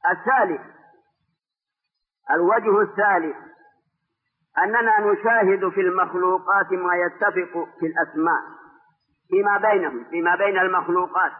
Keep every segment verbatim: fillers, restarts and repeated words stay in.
الثالث، الوجه الثالث أننا نشاهد في المخلوقات ما يتفق في الأسماء فيما بينهم فيما بين المخلوقات،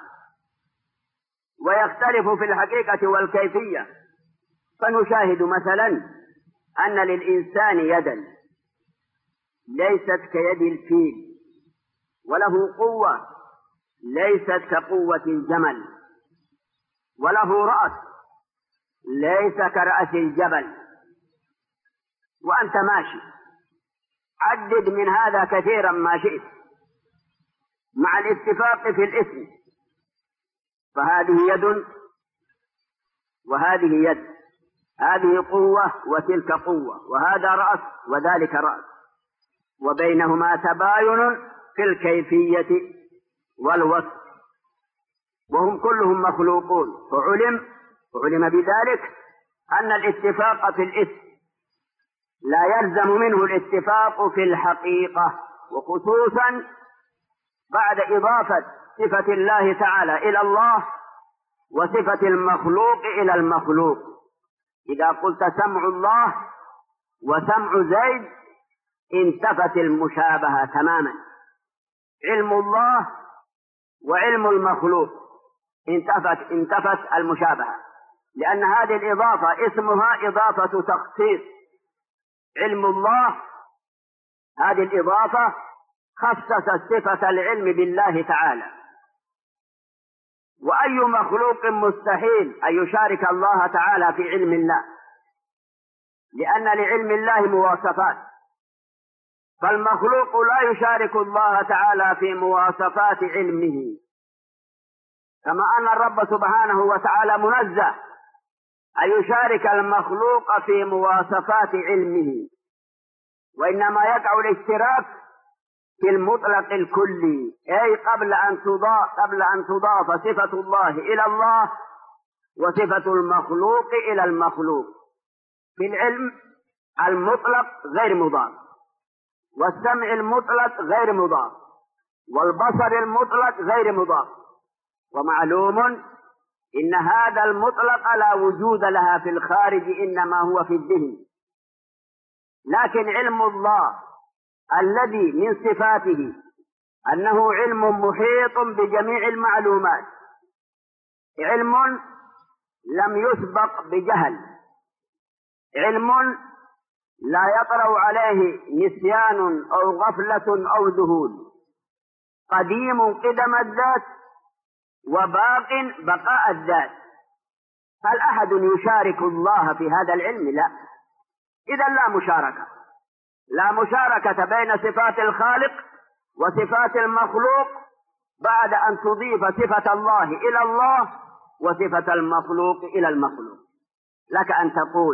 ويختلف في الحقيقة والكيفية. فنشاهد مثلا أن للإنسان يدا ليست كيد الفيل، وله قوة ليست كقوة الجمل، وله رأس ليس كرأس الجبل. وأنت ماشي عدد من هذا كثيرا ما شئت مع الاتفاق في الاسم، فهذه يد وهذه يد، هذه قوة وتلك قوة، وهذا رأس وذلك رأس، وبينهما تباين في الكيفية والوصف، وهم كلهم مخلوقون. فعلم فعلم بذلك أن الاتفاق في الاسم لا يلزم منه الاتفاق في الحقيقة، وخصوصا بعد إضافة صفة الله تعالى إلى الله وصفة المخلوق إلى المخلوق. إذا قلت سمع الله وسمع زيد انتفت المشابهة تماما. علم الله وعلم المخلوق انتفت انتفت المشابهة، لأن هذه الإضافة اسمها إضافة تخصيص. علم الله هذه الإضافة خصصت صفة العلم بالله تعالى، وأي مخلوق مستحيل أن يشارك الله تعالى في علم الله، لأن لعلم الله مواصفات، فالمخلوق لا يشارك الله تعالى في مواصفات علمه، كما أن الرب سبحانه وتعالى منزه أن يشارك المخلوق في مواصفات علمه، وإنما يقع الاشتراك في المطلق الكلي، أي قبل أن تضاف قبل أن تضاف صفة الله إلى الله وصفة المخلوق إلى المخلوق. في العلم المطلق غير مضاف، والسمع المطلق غير مضاف، والبصر المطلق غير مضاف. ومعلوم إن هذا المطلق لا وجود لها في الخارج، إنما هو في الذهن. لكن علم الله الذي من صفاته أنه علم محيط بجميع المعلومات، علم لم يسبق بجهل، علم لا يطرأ عليه نسيان أو غفلة أو ذهول، قديم قدم الذات وباق بقاء الذات. هل أحد يشارك الله في هذا العلم؟ لا. إذا لا مشاركة لا مشاركة بين صفات الخالق وصفات المخلوق بعد أن تضيف صفة الله إلى الله وصفة المخلوق إلى المخلوق. لك أن تقول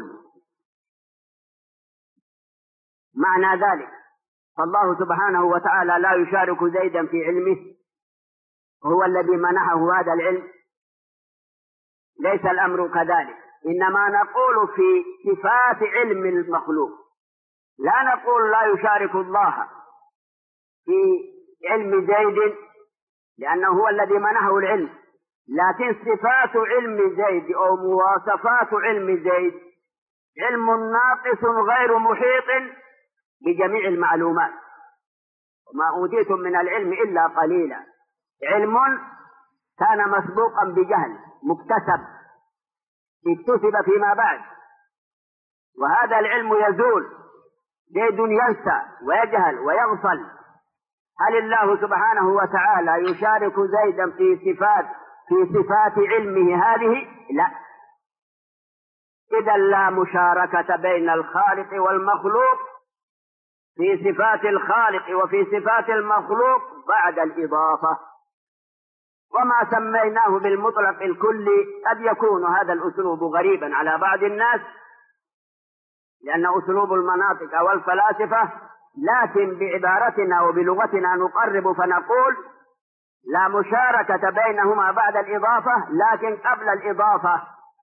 معنى ذلك فالله سبحانه وتعالى لا يشارك زيدا في علمه، هو الذي منحه هذا العلم. ليس الأمر كذلك، إنما نقول في صفات علم المخلوق، لا نقول لا يشارك الله في علم زيد لأنه هو الذي منحه العلم، لكن صفات علم زيد أو مواصفات علم زيد علم ناقص غير محيط بجميع المعلومات، وما أوتيتم من العلم إلا قليلا. علم كان مسبوقا بجهل مكتسب اكتسب فيما بعد، وهذا العلم يزول. زيد ينسى ويجهل ويغفل. هل الله سبحانه وتعالى يشارك زيدا في صفات في صفات علمه هذه؟ لا. إذا لا مشاركة بين الخالق والمخلوق في صفات الخالق وفي صفات المخلوق بعد الإضافة. وما سميناه بالمطلق الكلي قد يكون هذا الأسلوب غريبا على بعض الناس، لأن أسلوب المناطق والفلاسفة، لكن بعبارتنا وبلغتنا نقرب فنقول لا مشاركة بينهما بعد الإضافة، لكن قبل الإضافة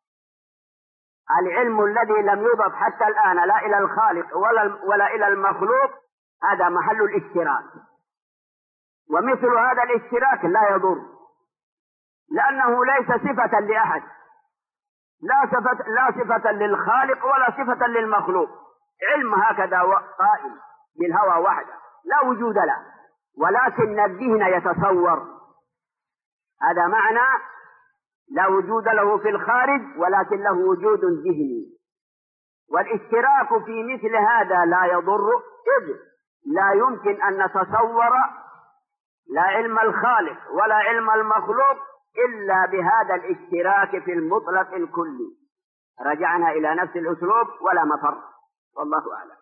العلم الذي لم يضف حتى الآن لا إلى الخالق ولا, ولا إلى المخلوق هذا محل الاشتراك. ومثل هذا الاشتراك لا يضر، لأنه ليس صفة لأحد، لا صفة, لا صفة للخالق ولا صفة للمخلوق، علم هكذا قائم بالهوى وحده لا وجود له، ولكن الذهن يتصور. هذا معنى لا وجود له في الخارج ولكن له وجود ذهني. والاشتراك في مثل هذا لا يضر، إذ لا يمكن أن نتصور لا علم الخالق ولا علم المخلوق إلا بهذا الاشتراك في المطلق الكلي. رجعنا إلى نفس الأسلوب ولا مفر، والله أعلم.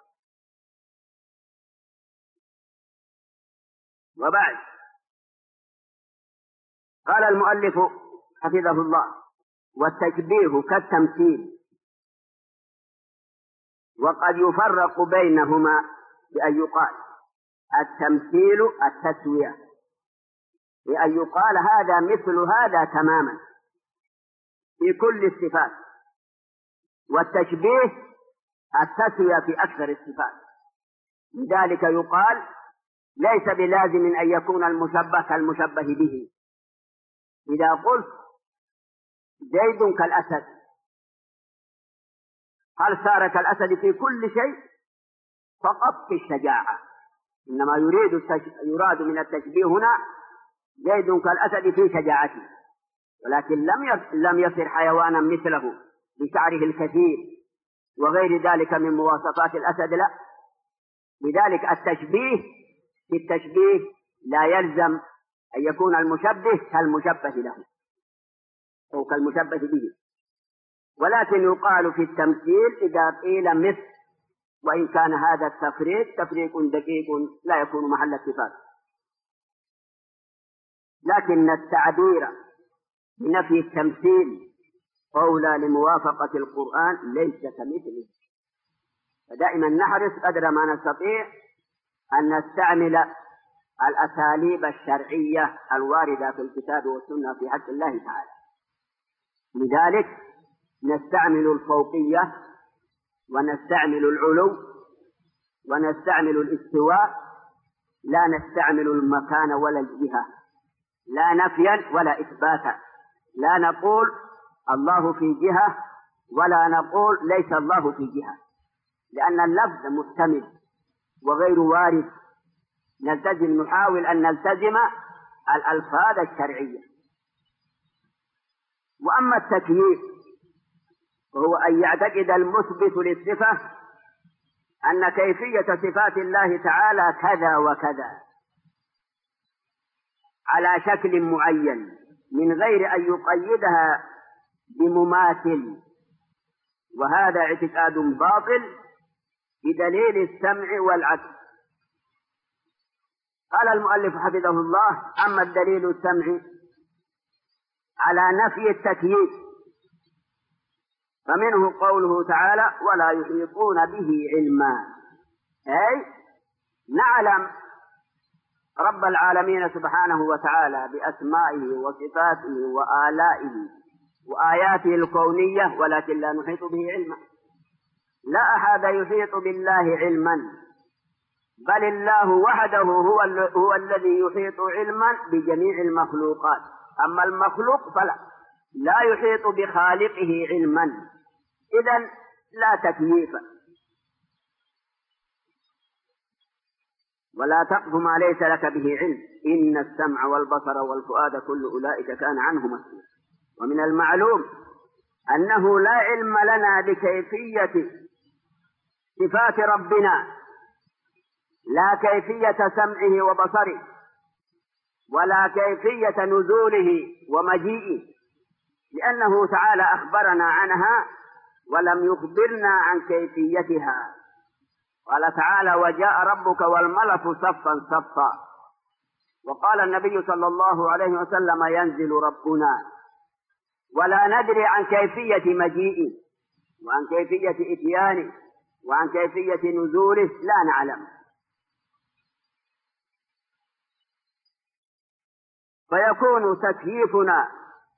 وبعد، قال المؤلف حفظه الله: والتشبيه كالتمثيل، وقد يفرق بينهما بأن يقال التمثيل التسوية، بأن يقال هذا مثل هذا تماما في كل الصفات، والتشبيه التسوية في أكثر الصفات. لذلك يقال ليس بلازم أن يكون المشبه كالمشبه به. إذا قلت زيد كالأسد، هل صار كالأسد في كل شيء؟ فقط في الشجاعة، إنما يريد التش... يراد من التشبيه هنا زيد كالأسد في شجاعته، ولكن لم ي... لم يصر حيوانا مثله بشعره الكثير وغير ذلك من مواصفات الأسد، لا. لذلك التشبيه في التشبيه لا يلزم أن يكون المشبه كالمشبه له أو كالمشبه به، ولكن يقال في التمثيل إذا قيل مثل، وإن كان هذا التفريق تفريق دقيق لا يكون محل اتفاق. لكن التعبير بنفي التمثيل أولى لموافقة القرآن ليس كمثله. فدائما نحرص قدر ما نستطيع أن نستعمل الأساليب الشرعية الواردة في الكتاب والسنة في حق الله تعالى. لذلك نستعمل الفوقية ونستعمل العلو ونستعمل الاستواء، لا نستعمل المكان ولا الجهة، لا نفيا ولا إثباتا. لا نقول الله في جهة ولا نقول ليس الله في جهة، لأن اللفظ محتمل وغير وارد. نلتزم نحاول أن نلتزم الألفاظ الشرعية. وأما التكييف وهو أن يعتقد المثبت للصفة أن كيفية صفات الله تعالى كذا وكذا على شكل معين من غير أن يقيدها بمماثل، وهذا اعتقاد باطل بدليل السمع والعقل. قال المؤلف حفظه الله: أما الدليل السمعي على نفي التكييف فمنه قوله تعالى: ولا يحيطون به علما، أي نعلم رب العالمين سبحانه وتعالى بأسمائه وصفاته وآلائه وآياته الكونية، ولكن لا نحيط به علما. لا أحد يحيط بالله علما، بل الله وحده هو, هو الذي يحيط علما بجميع المخلوقات. أما المخلوق فلا لا يحيط بخالقه علما، إذن لا تكييف. ولا تقف ما ليس لك به علم، إن السمع والبصر والفؤاد كل أولئك كان عنه مسؤولا. ومن المعلوم أنه لا علم لنا بكيفية صفات ربنا، لا كيفية سمعه وبصره ولا كيفية نزوله ومجيئه، لأنه تعالى أخبرنا عنها ولم يخبرنا عن كيفيتها. قال تعالى: وجاء ربك والملك صفا صفا. وقال النبي صلى الله عليه وسلم: ينزل ربنا، ولا ندري عن كيفية مجيئه وعن كيفية إتيانه وعن كيفية نزوله، لا نعلم. فيكون تكييفنا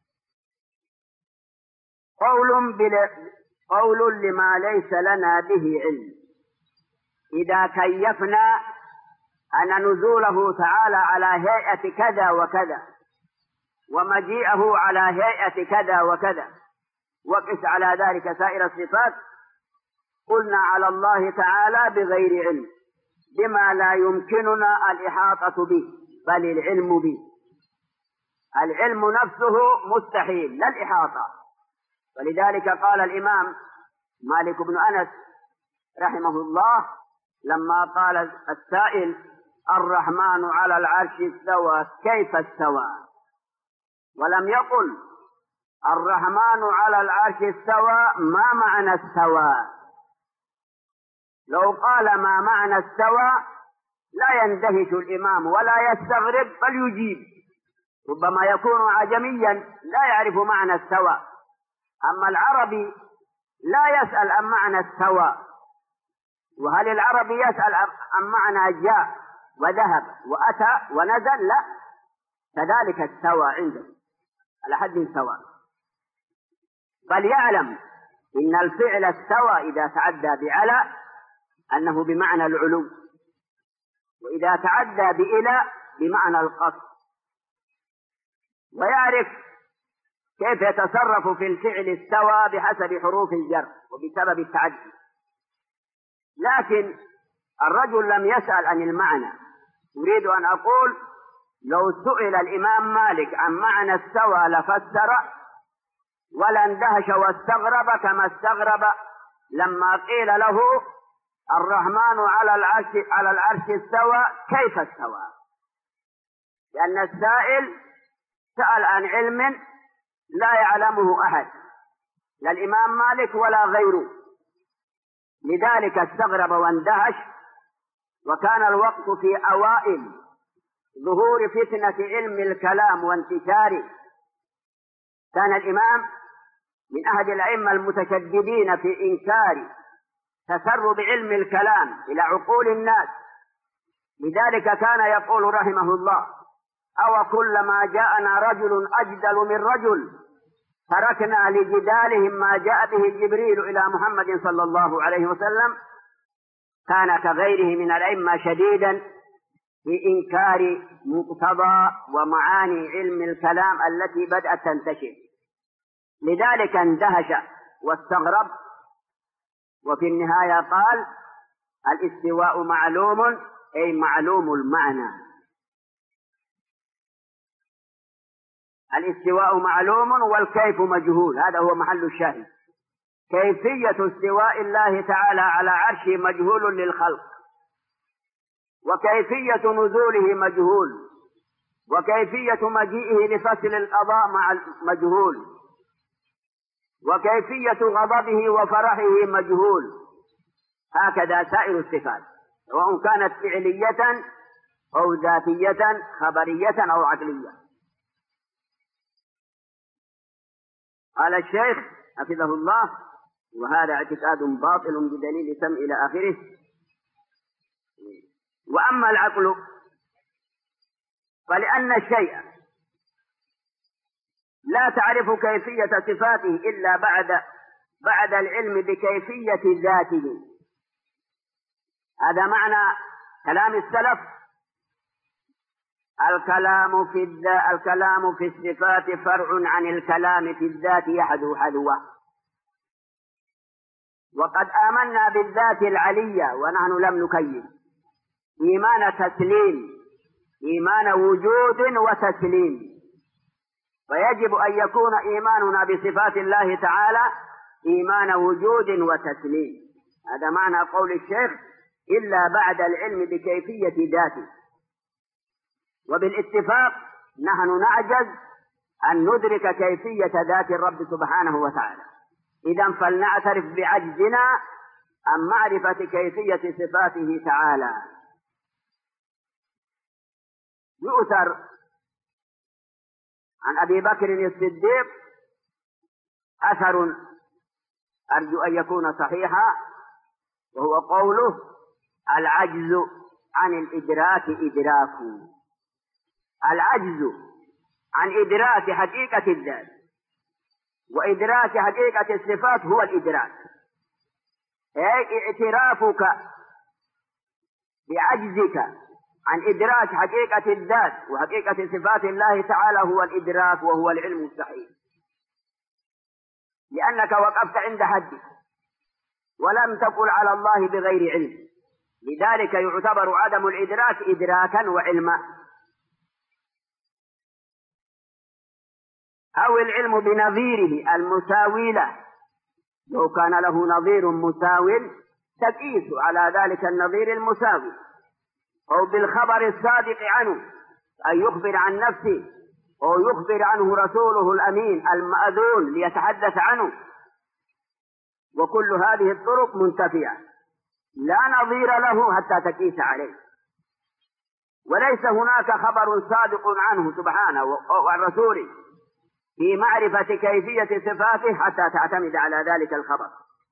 قول, قول لما ليس لنا به علم. إذا كيفنا أن نزوله تعالى على هيئة كذا وكذا ومجيئه على هيئة كذا وكذا وقس على ذلك سائر الصفات، قلنا على الله تعالى بغير علم، بما لا يمكننا الإحاطة به، بل العلم به. العلم نفسه مستحيل، لا الإحاطة. ولذلك قال الإمام مالك بن أنس رحمه الله لما قال السائل: الرحمن على العرش استوى كيف استوى؟ ولم يقل الرحمن على العرش استوى ما معنى استوى. لو قال ما معنى استوى لا يندهش الإمام ولا يستغرب بل يجيب، ربما يكون عجميا لا يعرف معنى استوى. أما العربي لا يسأل عن معنى استوى. وهل العربي يسأل عن معنى جاء وذهب وأتى ونزل؟ لا، كذلك استوى عنده على حد سواء. بل يعلم إن الفعل استوى إذا تعدى بعلى أنه بمعنى العلو، وإذا تعدى بإلى بمعنى القصد، ويعرف كيف يتصرف في الفعل استوى بحسب حروف الجر وبسبب التعدي. لكن الرجل لم يسأل عن المعنى. أريد أن أقول لو سئل الإمام مالك عن معنى استوى لفسر ولا اندهش واستغرب كما استغرب لما قيل له الرحمن على العرش على العرش استوى كيف استوى، لأن السائل سأل عن علم لا يعلمه أحد، لا الإمام مالك ولا غيره، لذلك استغرب واندهش. وكان الوقت في أوائل ظهور فتنة علم الكلام وانتشاره. كان الإمام من أحد الأئمة المتشددين في إنكار تسرب علم الكلام إلى عقول الناس، لذلك كان يقول رحمه الله: أو كلما جاءنا رجل أجدل من رجل تركنا لجدالهم ما جاء به جبريل إلى محمد صلى الله عليه وسلم. كان كغيره من الأئمة شديدا في إنكار مقتضى ومعاني علم الكلام التي بدأت تنتشر، لذلك اندهش واستغرب. وفي النهاية قال: الاستواء معلوم، أي معلوم المعنى. الاستواء معلوم والكيف مجهول، هذا هو محل الشاهد. كيفية استواء الله تعالى على عرشه مجهول للخلق، وكيفية نزوله مجهول، وكيفية مجيئه لفصل القضاء مع مجهول، وكيفية غضبه وفرحه مجهول. هكذا سائر الصفات، سواء كانت فعلية أو ذاتية خبرية أو عقلية. قال الشيخ حفظه الله: وهذا اعتقاد باطل بدليل سمع إلى آخره. وأما العقل فلأن الشيء لا تعرف كيفية صفاته إلا بعد بعد العلم بكيفية ذاته. هذا معنى كلام السلف: الكلام في الذات الكلام في الصفات فرع عن الكلام في الذات يحدو حذوه. وقد آمنا بالذات العلية ونحن لم نكيف إيمان تسليم، إيمان وجود وتسليم. فيجب أن يكون إيماننا بصفات الله تعالى إيمان وجود وتسليم. هذا معنى قول الشيخ: إلا بعد العلم بكيفية ذاته. وبالاتفاق نحن نعجز أن ندرك كيفية ذات الرب سبحانه وتعالى، إذن فلنعترف بعجزنا عن معرفة كيفية صفاته تعالى. يؤثر عن أبي بكر الصديق أثر أرجو أن يكون صحيحا، وهو قوله: العجز عن الإدراك إدراك. العجز عن إدراك حقيقة الذات وإدراك حقيقة الصفات هو الإدراك، أي اعترافك بعجزك عن إدراك حقيقة الذات وحقيقة صفات الله تعالى هو الإدراك، وهو العلم الصحيح. لأنك وقفت عند حدك ولم تقل على الله بغير علم، لذلك يعتبر عدم الإدراك إدراكا وعلما. أو العلم بنظيره المساوي له، لو كان له نظير مساو تقيس على ذلك النظير المساوي. أو بالخبر الصادق عنه، أن يخبر عن نفسه أو يخبر عنه رسوله الأمين المأذون ليتحدث عنه. وكل هذه الطرق منتفية لا نظير له حتى تقيس عليه، وليس هناك خبر صادق عنه سبحانه وعن رسوله في معرفة كيفية صفاته حتى تعتمد على ذلك الخبر.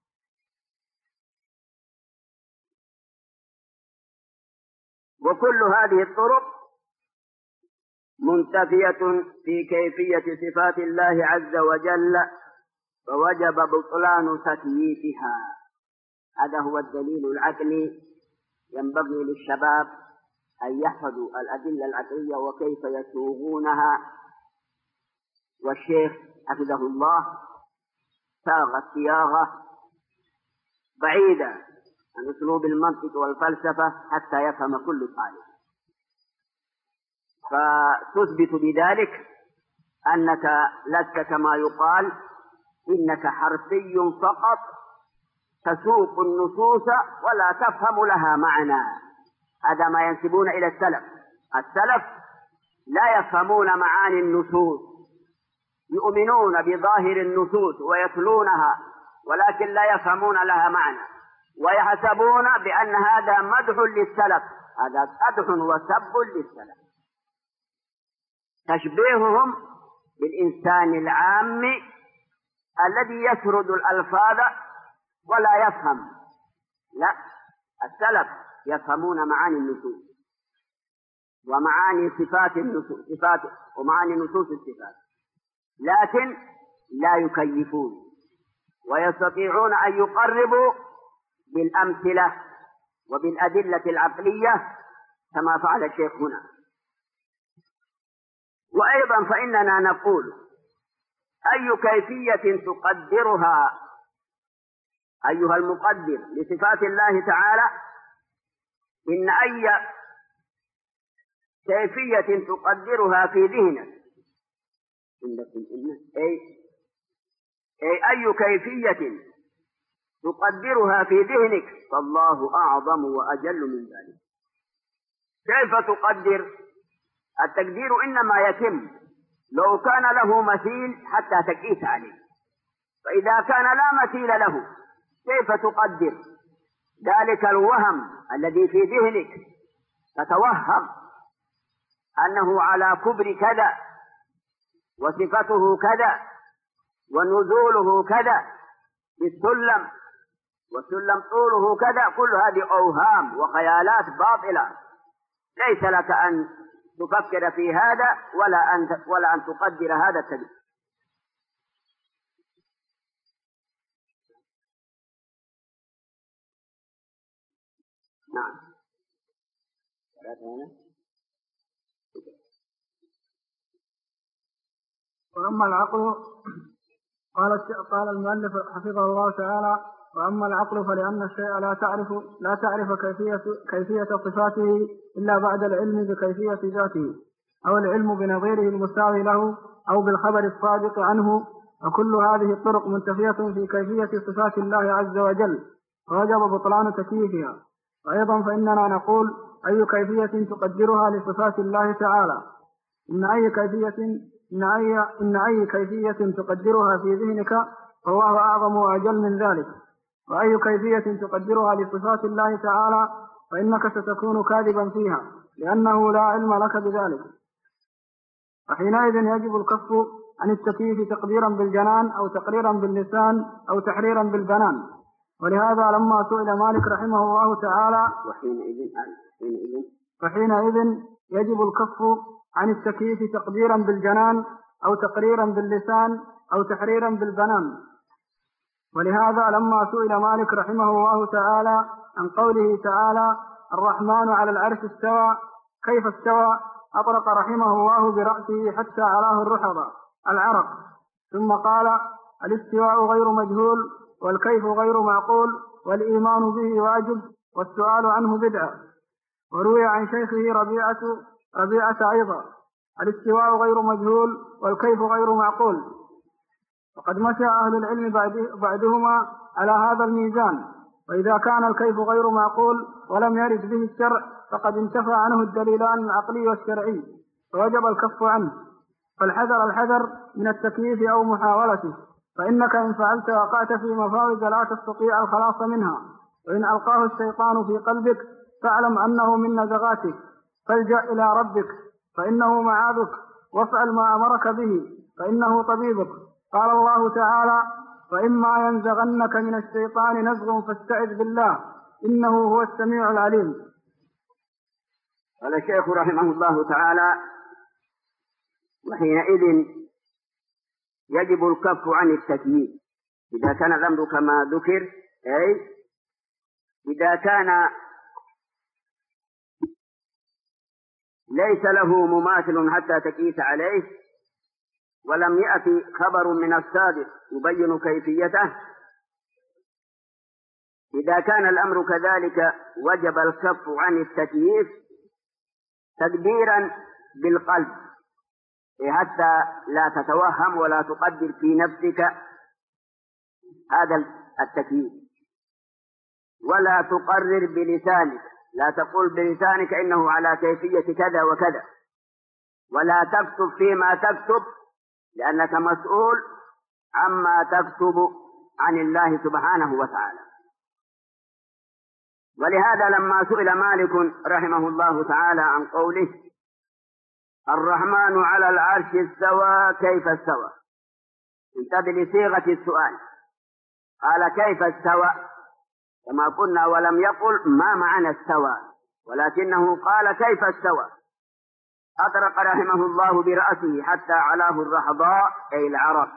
وكل هذه الطرق منتفية في كيفية صفات الله عز وجل، فوجب بطلان تكييفها. هذا هو الدليل العقلي. ينبغي للشباب أن يحفظوا الأدلة العقلية وكيف يسوغونها، والشيخ حفظه الله ساغ الصياغة بعيدة عن أسلوب المنطق والفلسفة حتى يفهم كل طالب. فتثبت بذلك أنك لست كما يقال إنك حرفي فقط تسوق النصوص ولا تفهم لها معنى. هذا ما ينسبون إلى السلف. السلف لا يفهمون معاني النصوص، يؤمنون بظاهر النصوص ويتلونها ولكن لا يفهمون لها معنى، ويحسبون بأن هذا مدح للسلف. هذا قدح وسب للسلف. تشبيههم بالإنسان العام الذي يسرد الألفاظ ولا يفهم. لا، السلف يفهمون معاني النصوص ومعاني صفات النصوص صفات ومعاني نصوص الصفات، لكن لا يكيفون، ويستطيعون أن يقربوا بالأمثلة وبالأدلة العقلية كما فعل الشيخ هنا. وأيضا فإننا نقول أي كيفية تقدرها أيها المقدر لصفات الله تعالى، إن أي كيفية تقدرها في ذهنك أي أي أي كيفية تقدرها في ذهنك فالله أعظم وأجل من ذلك. كيف تقدر؟ التقدير إنما يتم لو كان له مثيل حتى تقيس عليه، فإذا كان لا مثيل له كيف تقدر ذلك الوهم الذي في ذهنك؟ تتوهم أنه على كبر كذا وصفته كذا ونزوله كذا بالسلم والسلم طوله كذا. كل هذه أوهام وخيالات باطلة، ليس لك أن تفكر في هذا ولا أن ولا أن تقدر هذا التقدير. نعم. وأما العقل قال قال المؤلف حفظه الله تعالى: وأما العقل فلأن الشيء لا تعرف لا تعرف كيفية كيفية صفاته إلا بعد العلم بكيفية ذاته، أو العلم بنظيره المساوي له، أو بالخبر الصادق عنه. وكل هذه الطرق منتفية في كيفية صفات الله عز وجل، ووجب بطلان تكييفها. وأيضا فإننا نقول أي كيفية تقدرها لصفات الله تعالى، إن أي كيفية إن أي, إن أي كيفية تقدرها في ذهنك فالله أعظم وأجل من ذلك. وأي كيفية تقدرها لصفات الله تعالى فإنك ستكون كاذبا فيها، لأنه لا علم لك بذلك. فحينئذ يجب الكف عن التكييف تقديرا بالجنان أو تقريرا باللسان أو تحريرا بالبنان. ولهذا لما سئل مالك رحمه الله تعالى وحينئذ فحينئذ يجب الكف عن التكييف تقديرا بالجنان أو تقريرا باللسان أو تحريرا بالبنان. ولهذا لما سئل مالك رحمه الله تعالى عن قوله تعالى: الرحمن على العرش استوى، كيف استوى؟ أطرق رحمه الله برأسه حتى علاه الرحض العرق، ثم قال: الاستواء غير مجهول والكيف غير معقول والإيمان به واجب والسؤال عنه بدعة. وروي عن شيخه ربيعة ربيعة أيضا الاستواء غير مجهول والكيف غير معقول. وقد مشى أهل العلم بعدهما على هذا الميزان، وإذا كان الكيف غير معقول ولم يرد به الشرع فقد انتفى عنه الدليلان العقلي والشرعي فوجب الكف عنه. فالحذر الحذر من التكييف أو محاولته، فإنك إن فعلت وقعت في مفاوز لا تستطيع الخلاص منها. وإن ألقاه الشيطان في قلبك فاعلم أنه من نزغاتك، فالجأ إلى ربك فإنه معاذك، وافعل ما أمرك به فإنه طبيبك. قال الله تعالى: وإما ينزغنك من الشيطان نزغ فاستعذ بالله إنه هو السميع العليم. قال الشيخ رحمه الله تعالى: وحينئذ يجب الكف عن التكييف إذا كان الأمر كما ذكر، أي إذا كان ليس له مماثل حتى تكيس عليه ولم يأتي خبر من الصادق يبين كيفيته. إذا كان الأمر كذلك وجب الكف عن التكييف تقديرا بالقلب حتى لا تتوهم ولا تقدر في نفسك هذا التكييف، ولا تقرر بلسانك، لا تقول بلسانك إنه على كيفية كذا وكذا، ولا تكتب فيما تكتب لأنك مسؤول عما تكتب عن الله سبحانه وتعالى. ولهذا لما سئل مالك رحمه الله تعالى عن قوله الرحمن على العرش استوى كيف استوى، انتبه لصيغة السؤال، قال كيف استوى كما قلنا، ولم يقل ما معنى استوى، ولكنه قال كيف استوى. أطرق رحمه الله برأسه حتى علاه الرحضاء أي العرق،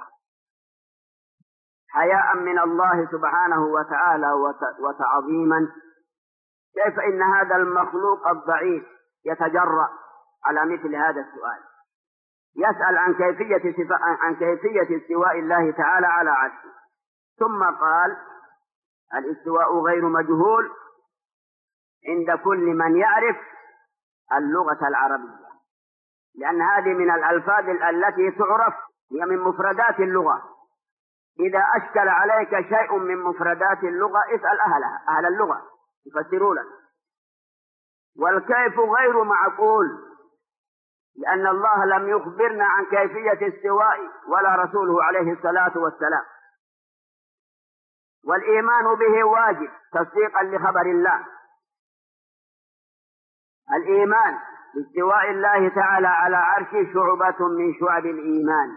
حياء من الله سبحانه وتعالى وتعظيما. كيف إن هذا المخلوق الضعيف يتجرأ على مثل هذا السؤال، يسأل عن كيفية عن كيفية استواء الله تعالى على عرشه. ثم قال الاستواء غير مجهول عند كل من يعرف اللغة العربية، لأن هذه من الألفاظ التي تعرف، هي من مفردات اللغة. إذا أشكل عليك شيء من مفردات اللغة اسأل أهلها، أهل اللغة يفسروا لك. والكيف غير معقول لأن الله لم يخبرنا عن كيفية استواء ولا رسوله عليه الصلاة والسلام. والإيمان به واجب تصديقا لخبر الله. الإيمان باستواء الله تعالى على عرشه شعبة من شعب الإيمان.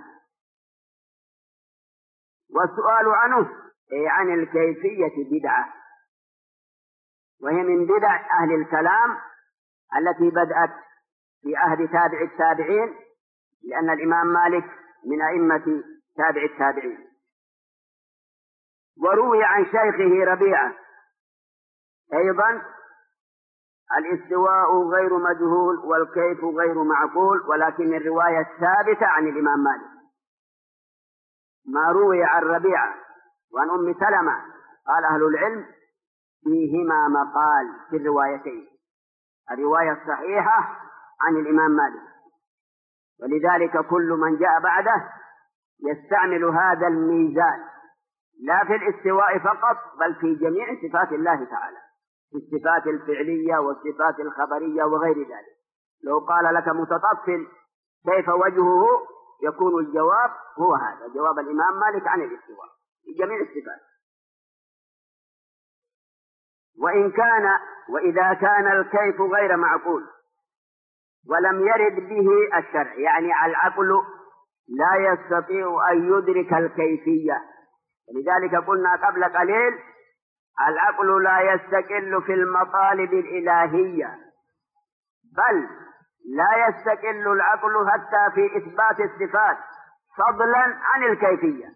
والسؤال عنه أي عن الكيفية بدعة، وهي من بدع أهل الكلام التي بدأت في عهد تابع التابعين، لأن الإمام مالك من أئمة تابع التابعين. وروي عن شيخه ربيعة أيضا الاستواء غير مجهول والكيف غير معقول، ولكن الرواية الثابتة عن الإمام مالك. ما روي عن ربيعة وعن أم سلمة قال أهل العلم فيهما مقال في الروايتين، الرواية الصحيحة عن الإمام مالك. ولذلك كل من جاء بعده يستعمل هذا الميزان لا في الاستواء فقط بل في جميع صفات الله تعالى، في الصفات الفعلية والصفات الخبرية وغير ذلك. لو قال لك متطفل كيف وجهه يكون الجواب هو هذا جواب الإمام مالك عن الاستواء في جميع الصفات. وإن كان وإذا كان الكيف غير معقول ولم يرد به الشرع، يعني العقل لا يستطيع أن يدرك الكيفية. ولذلك قلنا قبل قليل العقل لا يستقل في المطالب الإلهية، بل لا يستقل العقل حتى في إثبات الصفات فضلا عن الكيفية.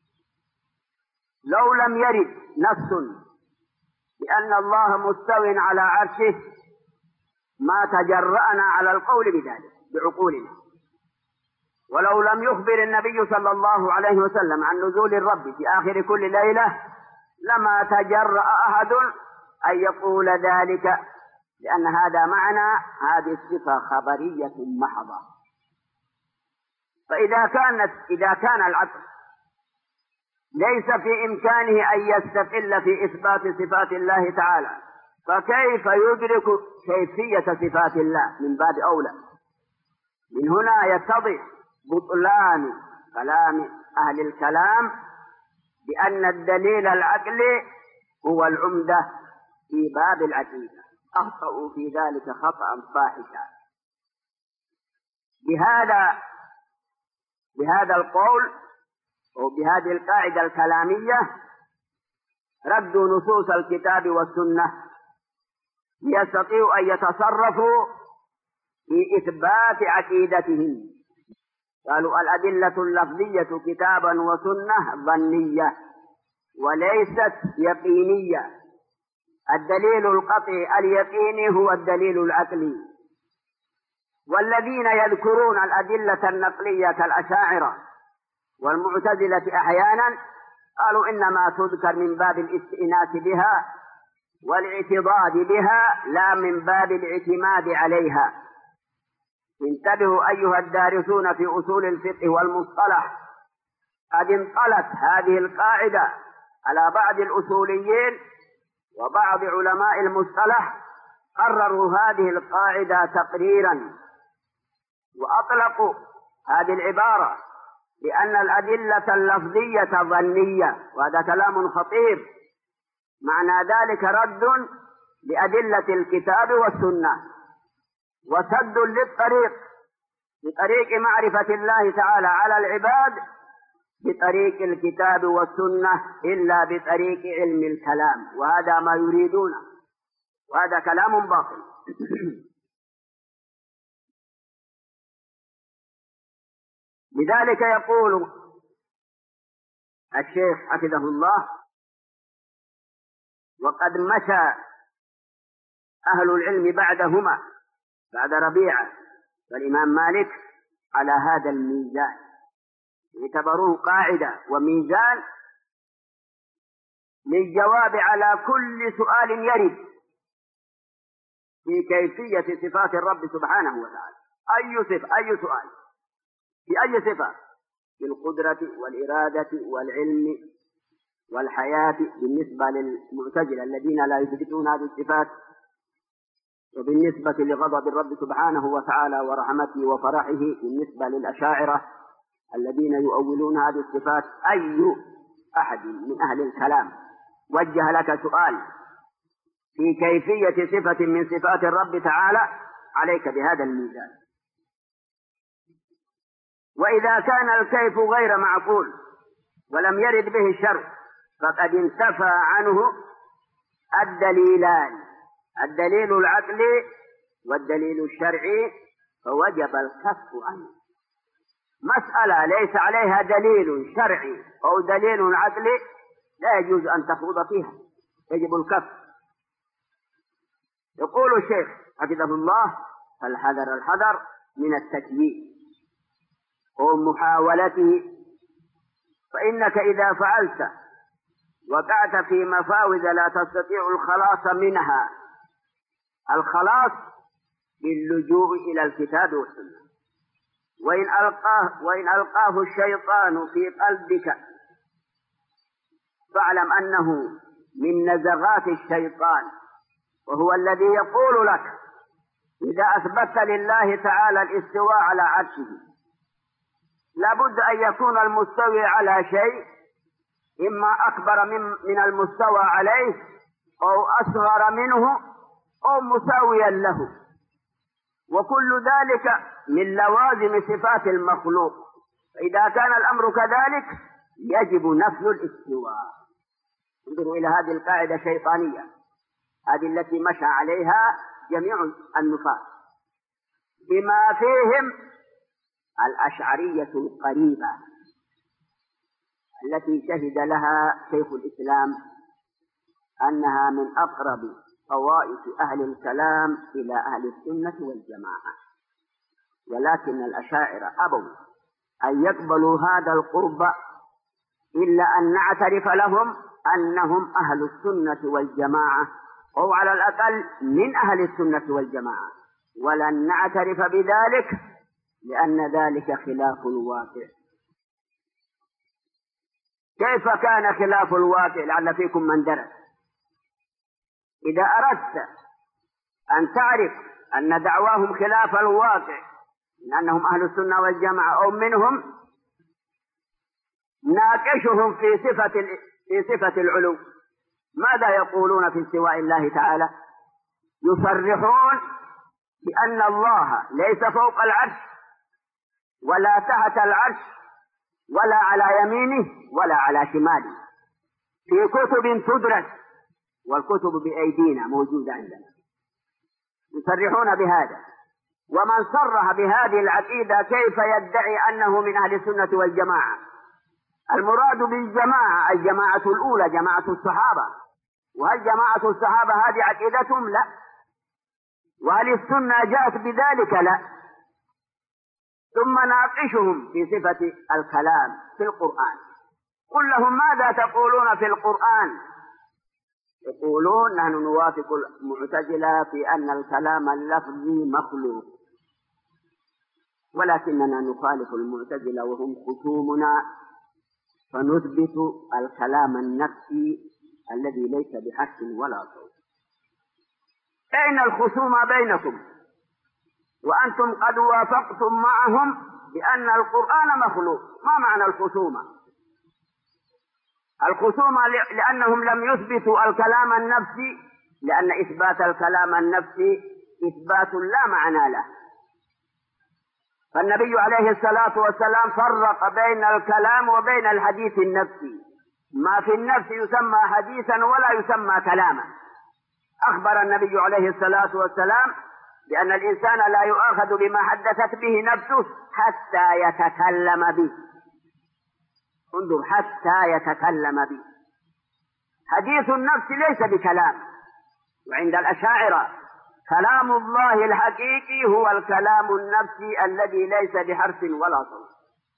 لو لم يرد نص بأن الله مستو على عرشه ما تجرأنا على القول بذلك بعقولنا. ولو لم يخبر النبي صلى الله عليه وسلم عن نزول الرب في آخر كل ليلة لما تجرأ أحد أن يقول ذلك، لأن هذا معنى هذه الصفة خبرية محضة. فإذا كانت إذا كان العقل ليس في إمكانه أن يستقل في إثبات صفات الله تعالى، فكيف يدرك كيفية صفات الله؟ من باب أولى. من هنا يتضح بطلان كلام أهل الكلام بأن الدليل العقلي هو العمدة في باب العقيدة. أخطأوا في ذلك خطأ فاحشا. بهذا بهذا القول وبهذه القاعدة الكلامية ردوا نصوص الكتاب والسنة ليستطيعوا أن يتصرفوا في إثبات عقيدتهم. قالوا الأدلة اللفظية كتابا وسنة ظنية وليست يقينية. الدليل القطعي اليقيني هو الدليل العقلي. والذين يذكرون الأدلة النقلية كالأشاعرة والمعتزلة أحيانا قالوا إنما تذكر من باب الاستئناس بها والاعتضاد بها لا من باب الاعتماد عليها. انتبهوا أيها الدارسون في أصول الفقه والمصطلح، قد انطلت هذه القاعدة على بعض الأصوليين وبعض علماء المصطلح، قرروا هذه القاعدة تقريرا وأطلقوا هذه العبارة لأن الأدلة اللفظية ظنية، وهذا كلام خطير. معنى ذلك رد لأدلة الكتاب والسنة وسد للطريق بطريق معرفة الله تعالى على العباد بطريق الكتاب والسنة إلا بطريق علم الكلام، وهذا ما يريدونه، وهذا كلام باطل. لذلك يقول الشيخ حفظه الله: وقد مشى أهل العلم بعدهما بعد ربيعة والإمام مالك على هذا الميزان، اعتبروه قاعدة وميزان للجواب على كل سؤال يرد في كيفية صفات الرب سبحانه وتعالى. أي صفة، أي سؤال في أي صفة، في القدرة والإرادة والعلم والحياة بالنسبة للمعتزلة الذين لا يثبتون هذه الصفات، وبالنسبة لغضب الرب سبحانه وتعالى ورحمته وفرحه بالنسبة للأشاعرة الذين يؤولون هذه الصفات. أي أحد من أهل الكلام وجه لك سؤال في كيفية صفة من صفات الرب تعالى عليك بهذا الميزان. وإذا كان الكيف غير معقول ولم يرد به الشرع فقد انتفى عنه الدليلان، الدليل العقلي والدليل الشرعي، فوجب الكف عنه. مسألة ليس عليها دليل شرعي أو دليل عقلي لا يجوز أن تخوض فيها، يجب الكف. يقول الشيخ حفظه الله: فالحذر الحذر من التكييف ومحاولته، فإنك إذا فعلت وقعت في مفاوز لا تستطيع الخلاص منها. الخلاص باللجوء إلى الكتاب والسنة. وإن ألقاه, وإن ألقاه الشيطان في قلبك فاعلم أنه من نزغات الشيطان، وهو الذي يقول لك إذا أثبت لله تعالى الاستواء على عرشه لابد أن يكون المستوي على شيء إما أكبر من, من المستوى عليه أو أصغر منه أو مساويا له، وكل ذلك من لوازم صفات المخلوق. فإذا كان الأمر كذلك يجب نفي الاستواء. انظروا إلى هذه القاعدة الشيطانية، هذه التي مشى عليها جميع النفاة بما فيهم الأشعرية القريبة التي شهد لها شيخ الإسلام أنها من أقرب طوائف أهل الكلام إلى أهل السنة والجماعة. ولكن الأشاعرة أبوا أن يقبلوا هذا القرب إلا أن نعترف لهم أنهم أهل السنة والجماعة، أو على الأقل من أهل السنة والجماعة، ولن نعترف بذلك لأن ذلك خلاف الواقع. كيف كان خلاف الواقع؟ لعل فيكم من درس. إذا أردت أن تعرف أن دعواهم خلاف الواقع من أنهم أهل السنة والجماعة أو منهم، ناقشهم في صفة في صفة العلو. ماذا يقولون في استواء الله تعالى؟ يصرحون بأن الله ليس فوق العرش ولا تحت العرش ولا على يمينه ولا على شماله، في كتب تدرس، والكتب بأيدينا موجودة عندنا. يصرحون بهذا، ومن صرح بهذه العقيدة كيف يدعي أنه من أهل السنة والجماعة؟ المراد بالجماعة الجماعة الأولى، جماعة الصحابة. وهل جماعة الصحابة هذه عقيدتهم؟ لا. وهل السنة جاءت بذلك؟ لا. ثم ناقشهم في صفة الكلام في القرآن. قل لهم ماذا تقولون في القرآن؟ يقولون نحن نوافق المعتزلة في أن الكلام اللفظي مخلوق، ولكننا نخالف المعتزلة وهم خصومنا، فنثبت الكلام النفسي الذي ليس بحرف ولا صوت. أين الخصومة بينكم وأنتم قد وافقتم معهم بأن القرآن مخلوق؟ ما معنى الخصومة؟ الخصومة لأنهم لم يثبتوا الكلام النفسي، لأن إثبات الكلام النفسي إثبات لا معنى له. فالنبي عليه الصلاة والسلام فرق بين الكلام وبين الحديث النفسي. ما في النفس يسمى حديثا ولا يسمى كلاما. أخبر النبي عليه الصلاة والسلام بأن الإنسان لا يؤاخذ بما حدثت به نفسه حتى يتكلم به. انظر، حتى يتكلم به. حديث النفس ليس بكلام. وعند الأشاعرة كلام الله الحقيقي هو الكلام النفسي الذي ليس بحرف ولا صوت.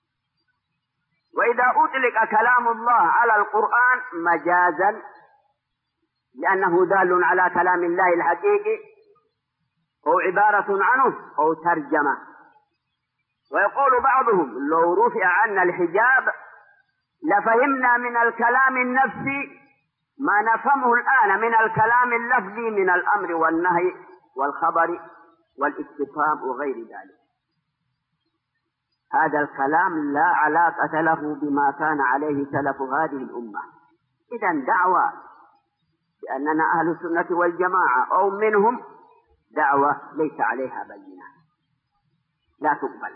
وإذا أطلق كلام الله على القرآن مجازا لأنه دال على كلام الله الحقيقي أو عبارة عنه أو ترجمة. ويقول بعضهم لو رفع عنا الحجاب لفهمنا من الكلام النفسي ما نفهمه الآن من الكلام اللفظي من الأمر والنهي والخبر والاستفهام وغير ذلك. هذا الكلام لا علاقة له بما كان عليه سلف هذه الأمة. إذن دعوة بأننا أهل السنة والجماعة أو منهم دعوة ليس عليها بينة، لا تقبل.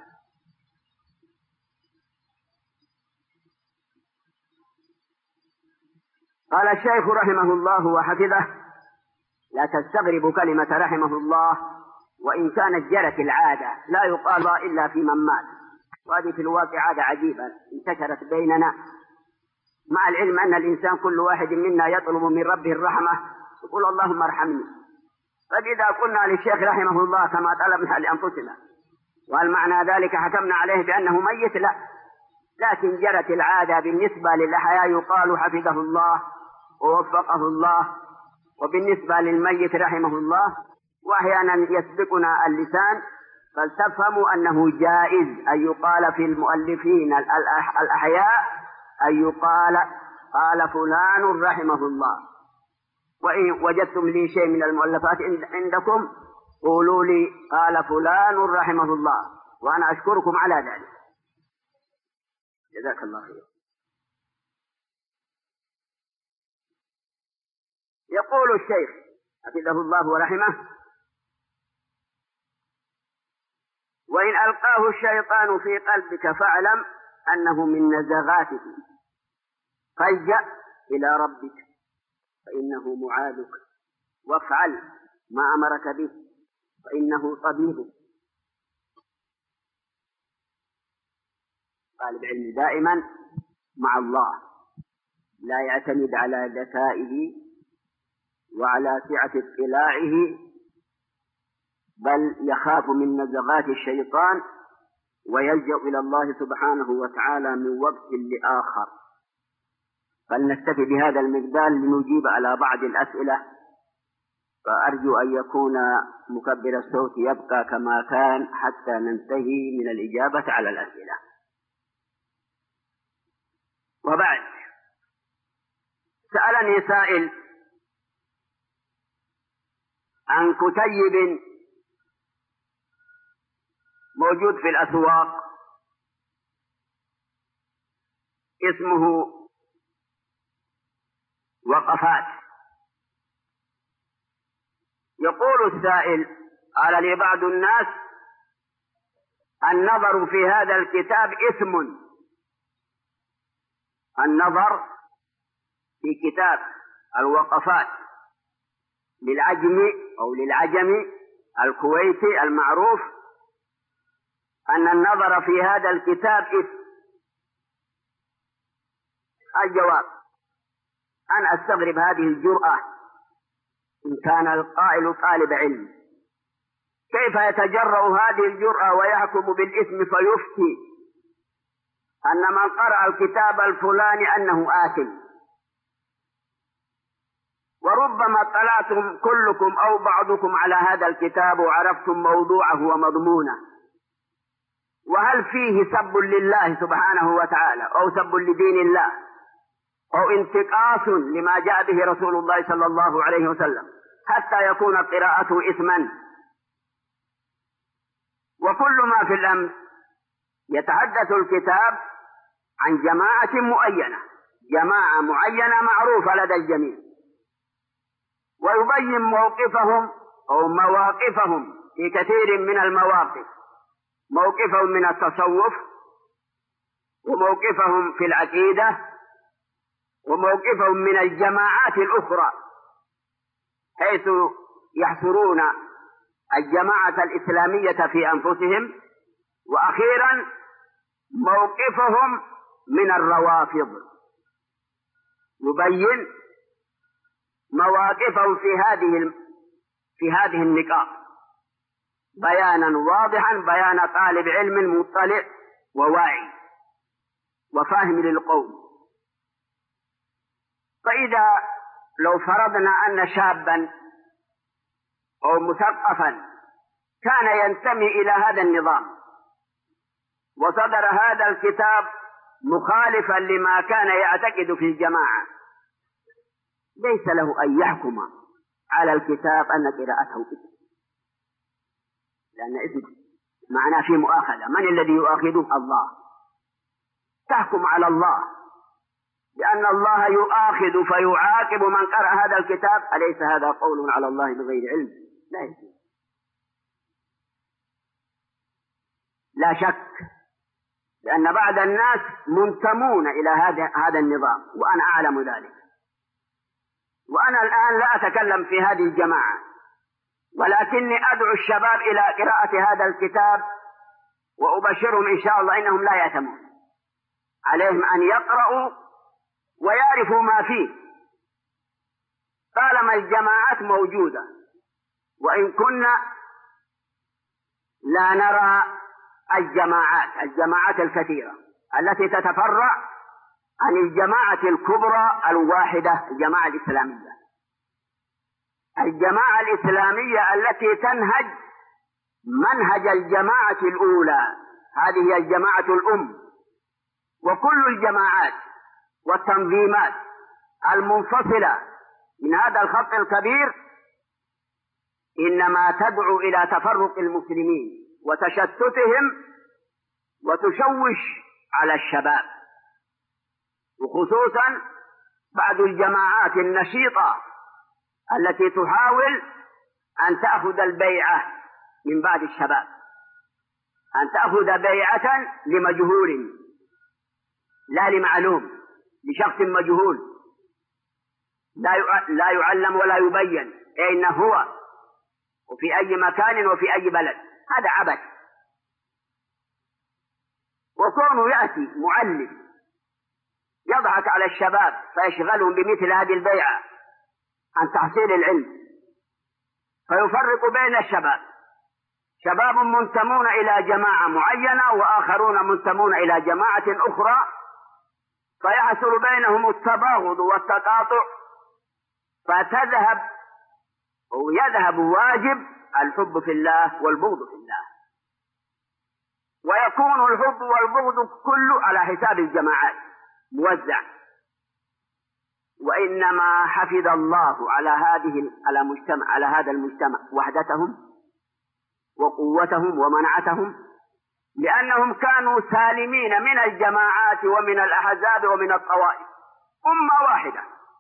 قال الشيخ رحمه الله وحفظه: لا تستغرب كلمة رحمه الله، وإن كانت جرت العادة لا يقال إلا في من مات. وهذه في الواقع عادة عجيبة انتشرت بيننا، مع العلم أن الإنسان كل واحد منا يطلب من ربه الرحمة، يقول اللهم ارحمني. فإذا قلنا للشيخ رحمه الله كما طلبنا لأنفسنا، وهل معنى ذلك حكمنا عليه بأنه ميت؟ لا. لكن جرت العادة بالنسبة للأحياء يقال حفظه الله ووفقه الله، وبالنسبة للميت رحمه الله. وأحيانا يسبقنا اللسان، فلتفهموا أنه جائز أن يقال في المؤلفين الأحياء أن يقال قال فلان رحمه الله. وإن وجدتم لي شيء من المؤلفات عندكم قولوا لي قال فلان رحمه الله، وأنا أشكركم على ذلك. جزاك الله خير. يقول الشيخ حفظه الله ورحمه: وإن ألقاه الشيطان في قلبك فاعلم أنه من نزغاته، فالجأ إلى ربك فإنه معاذك، وافعل ما أمرك به فإنه طبيبك. طالب علم دائما مع الله، لا يعتمد على ذكائه وعلى سعة اطلاعه، بل يخاف من نزغات الشيطان ويلجأ إلى الله سبحانه وتعالى من وقت لآخر. فلنكتفي بهذا المقدار لنجيب على بعض الأسئلة، فأرجو أن يكون مكبر الصوت يبقى كما كان حتى ننتهي من الإجابة على الأسئلة. وبعد، سألني سائل عن كتيب موجود في الأسواق اسمه وقفات. يقول السائل: قال لي بعض الناس النظر في هذا الكتاب إثم. النظر في كتاب الوقفات للعجم أو للعجم الكويتي المعروف، أن النظر في هذا الكتاب إثم. الجواب: أنا أستغرب هذه الجرأة إن كان القائل طالب علم، كيف يتجرأ هذه الجرأة ويحكم بالإثم فيفتي أن من قرأ الكتاب الفلاني أنه آثم؟ وربما اطلعتم كلكم أو بعضكم على هذا الكتاب وعرفتم موضوعه ومضمونه، وهل فيه سب لله سبحانه وتعالى أو سب لدين الله أو انتقاص لما جاء به رسول الله صلى الله عليه وسلم حتى يكون قراءته إثما؟ وكل ما في الأمر يتحدث الكتاب عن جماعة معينة، جماعة معينة معروفة لدى الجميع، ويبين موقفهم أو مواقفهم في كثير من المواقف، موقفهم من التصوف، وموقفهم في العقيدة، وموقفهم من الجماعات الأخرى، حيث يحصرون الجماعة الإسلامية في أنفسهم، وأخيرا موقفهم من الروافض، يبين مواقفهم في هذه في هذه النقاط بيانا واضحا، بيان طالب علم مطلع وواعي وفاهم للقوم. فإذا لو فرضنا أن شابا أو مثقفا كان ينتمي إلى هذا النظام وصدر هذا الكتاب مخالفا لما كان يعتقد في الجماعة، ليس له أن يحكم على الكتاب أن قراءته إثم، لأن إثم معناه في مؤاخذة. من الذي يؤاخذه؟ الله. تحكم على الله، لأن الله يؤاخذ فيعاقب من قرأ هذا الكتاب. أليس هذا قول على الله بغير علم؟ لا يجوز، لا شك، لأن بعض الناس منتمون إلى هذا هذا النظام، وأنا أعلم ذلك. وأنا الآن لا أتكلم في هذه الجماعة، ولكني أدعو الشباب إلى قراءة هذا الكتاب، وأبشرهم إن شاء الله إنهم لا يأثمون. عليهم أن يقرأوا ويعرفوا ما فيه، طالما الجماعات موجودة، وإن كنا لا نرى الجماعات الجماعات الكثيرة التي تتفرع عن الجماعة الكبرى الواحدة، الجماعة الإسلامية. الجماعة الإسلامية التي تنهج منهج الجماعة الأولى، هذه هي الجماعة الأم. وكل الجماعات والتنظيمات المنفصلة من هذا الخط الكبير إنما تدعو إلى تفرق المسلمين وتشتتهم وتشوش على الشباب، وخصوصا بعض الجماعات النشيطة التي تحاول أن تأخذ البيعة من بعض الشباب، أن تأخذ بيعة لمجهول لا لمعلوم، لشخص مجهول لا يعلم ولا يبين أين هو وفي أي مكان وفي أي بلد. هذا عبث. وكونه يأتي معلم يضحك على الشباب فيشغلهم بمثل هذه البيعة عن تحصيل العلم، فيفرق بين الشباب، شباب منتمون إلى جماعة معينة وآخرون منتمون إلى جماعة أخرى، فيحصل بينهم التباغض والتقاطع، فتذهب أو يذهب واجب الحب في الله والبغض في الله، ويكون الحب والبغض كله على حساب الجماعات موزع. وإنما حفظ الله على هذه على مجتمع على هذا المجتمع وحدتهم وقوتهم ومنعتهم، لأنهم كانوا سالمين من الجماعات ومن الأحزاب ومن الطوائف، أمة واحدة.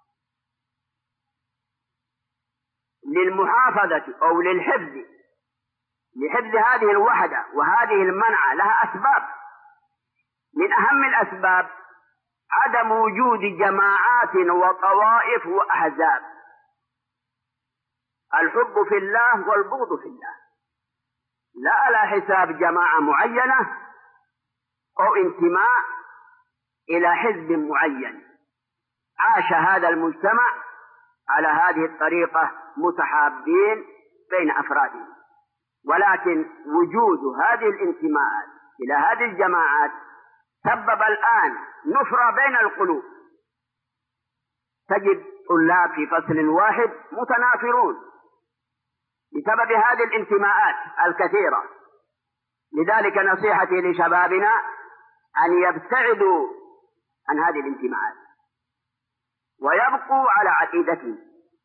للمحافظة أو للحفظ لحفظ هذه الوحدة وهذه المنعة لها أسباب، من أهم الأسباب عدم وجود جماعات وطوائف وأحزاب. الحب في الله والبغض في الله، لا على حساب جماعة معينة أو انتماء إلى حزب معين. عاش هذا المجتمع على هذه الطريقة متحابين بين أفراده، ولكن وجود هذه الانتماءات إلى هذه الجماعات سبب الآن نفرة بين القلوب. تجد طلاب في فصل واحد متنافرون بسبب هذه الانتماءات الكثيرة. لذلك نصيحتي لشبابنا أن يبتعدوا عن هذه الانتماءات ويبقوا على عقيدتهم.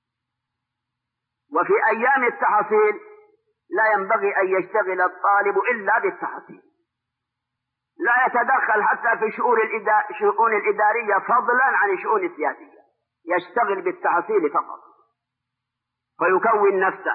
وفي أيام التحصيل لا ينبغي أن يشتغل الطالب إلا بالتحصيل، لا يتدخل حتى في الشؤون الإدارية فضلا عن الشؤون السياسية، يشتغل بالتحصيل فقط، فيكون نفسه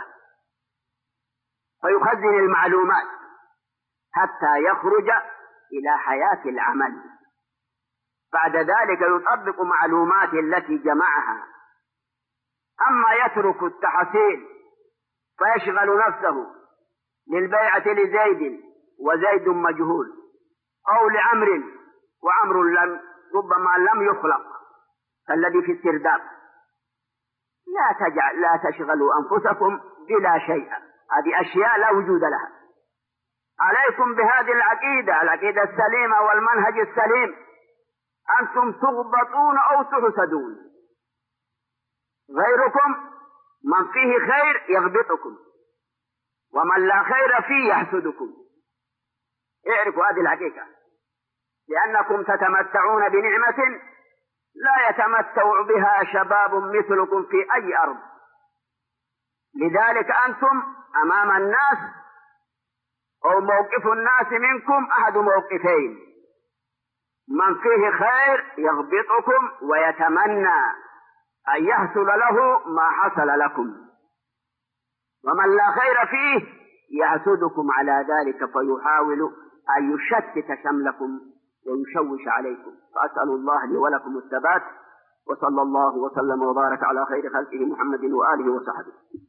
فيخزن المعلومات حتى يخرج إلى حياة العمل. بعد ذلك يطبق معلومات التي جمعها. أما يترك التحصيل فيشغل نفسه للبيعة لزيد وزيد مجهول، أو لعمر وعمر لم ربما لم يخلق كالذي في السرداب. لا تجعل لا تشغلوا أنفسكم بلا شيء، هذه أشياء لا وجود لها. عليكم بهذه العقيدة العقيدة السليمة والمنهج السليم، أنتم تغبطون أو تحسدون. غيركم من فيه خير يغبطكم، ومن لا خير فيه يحسدكم. اعرفوا هذه الحقيقة، لأنكم تتمتعون بنعمة لا يتمتع بها شباب مثلكم في أي أرض. لذلك أنتم أمام الناس أو موقف الناس منكم أحد موقفين: من فيه خير يغبطكم ويتمنى أن يحصل له ما حصل لكم، ومن لا خير فيه يحسدكم على ذلك فيحاول أن يشتت شملكم ويشوش عليكم. فأسأل الله لي ولكم الثبات، وصلى الله وسلم وبارك على خير خلقه محمد وآله وصحبه.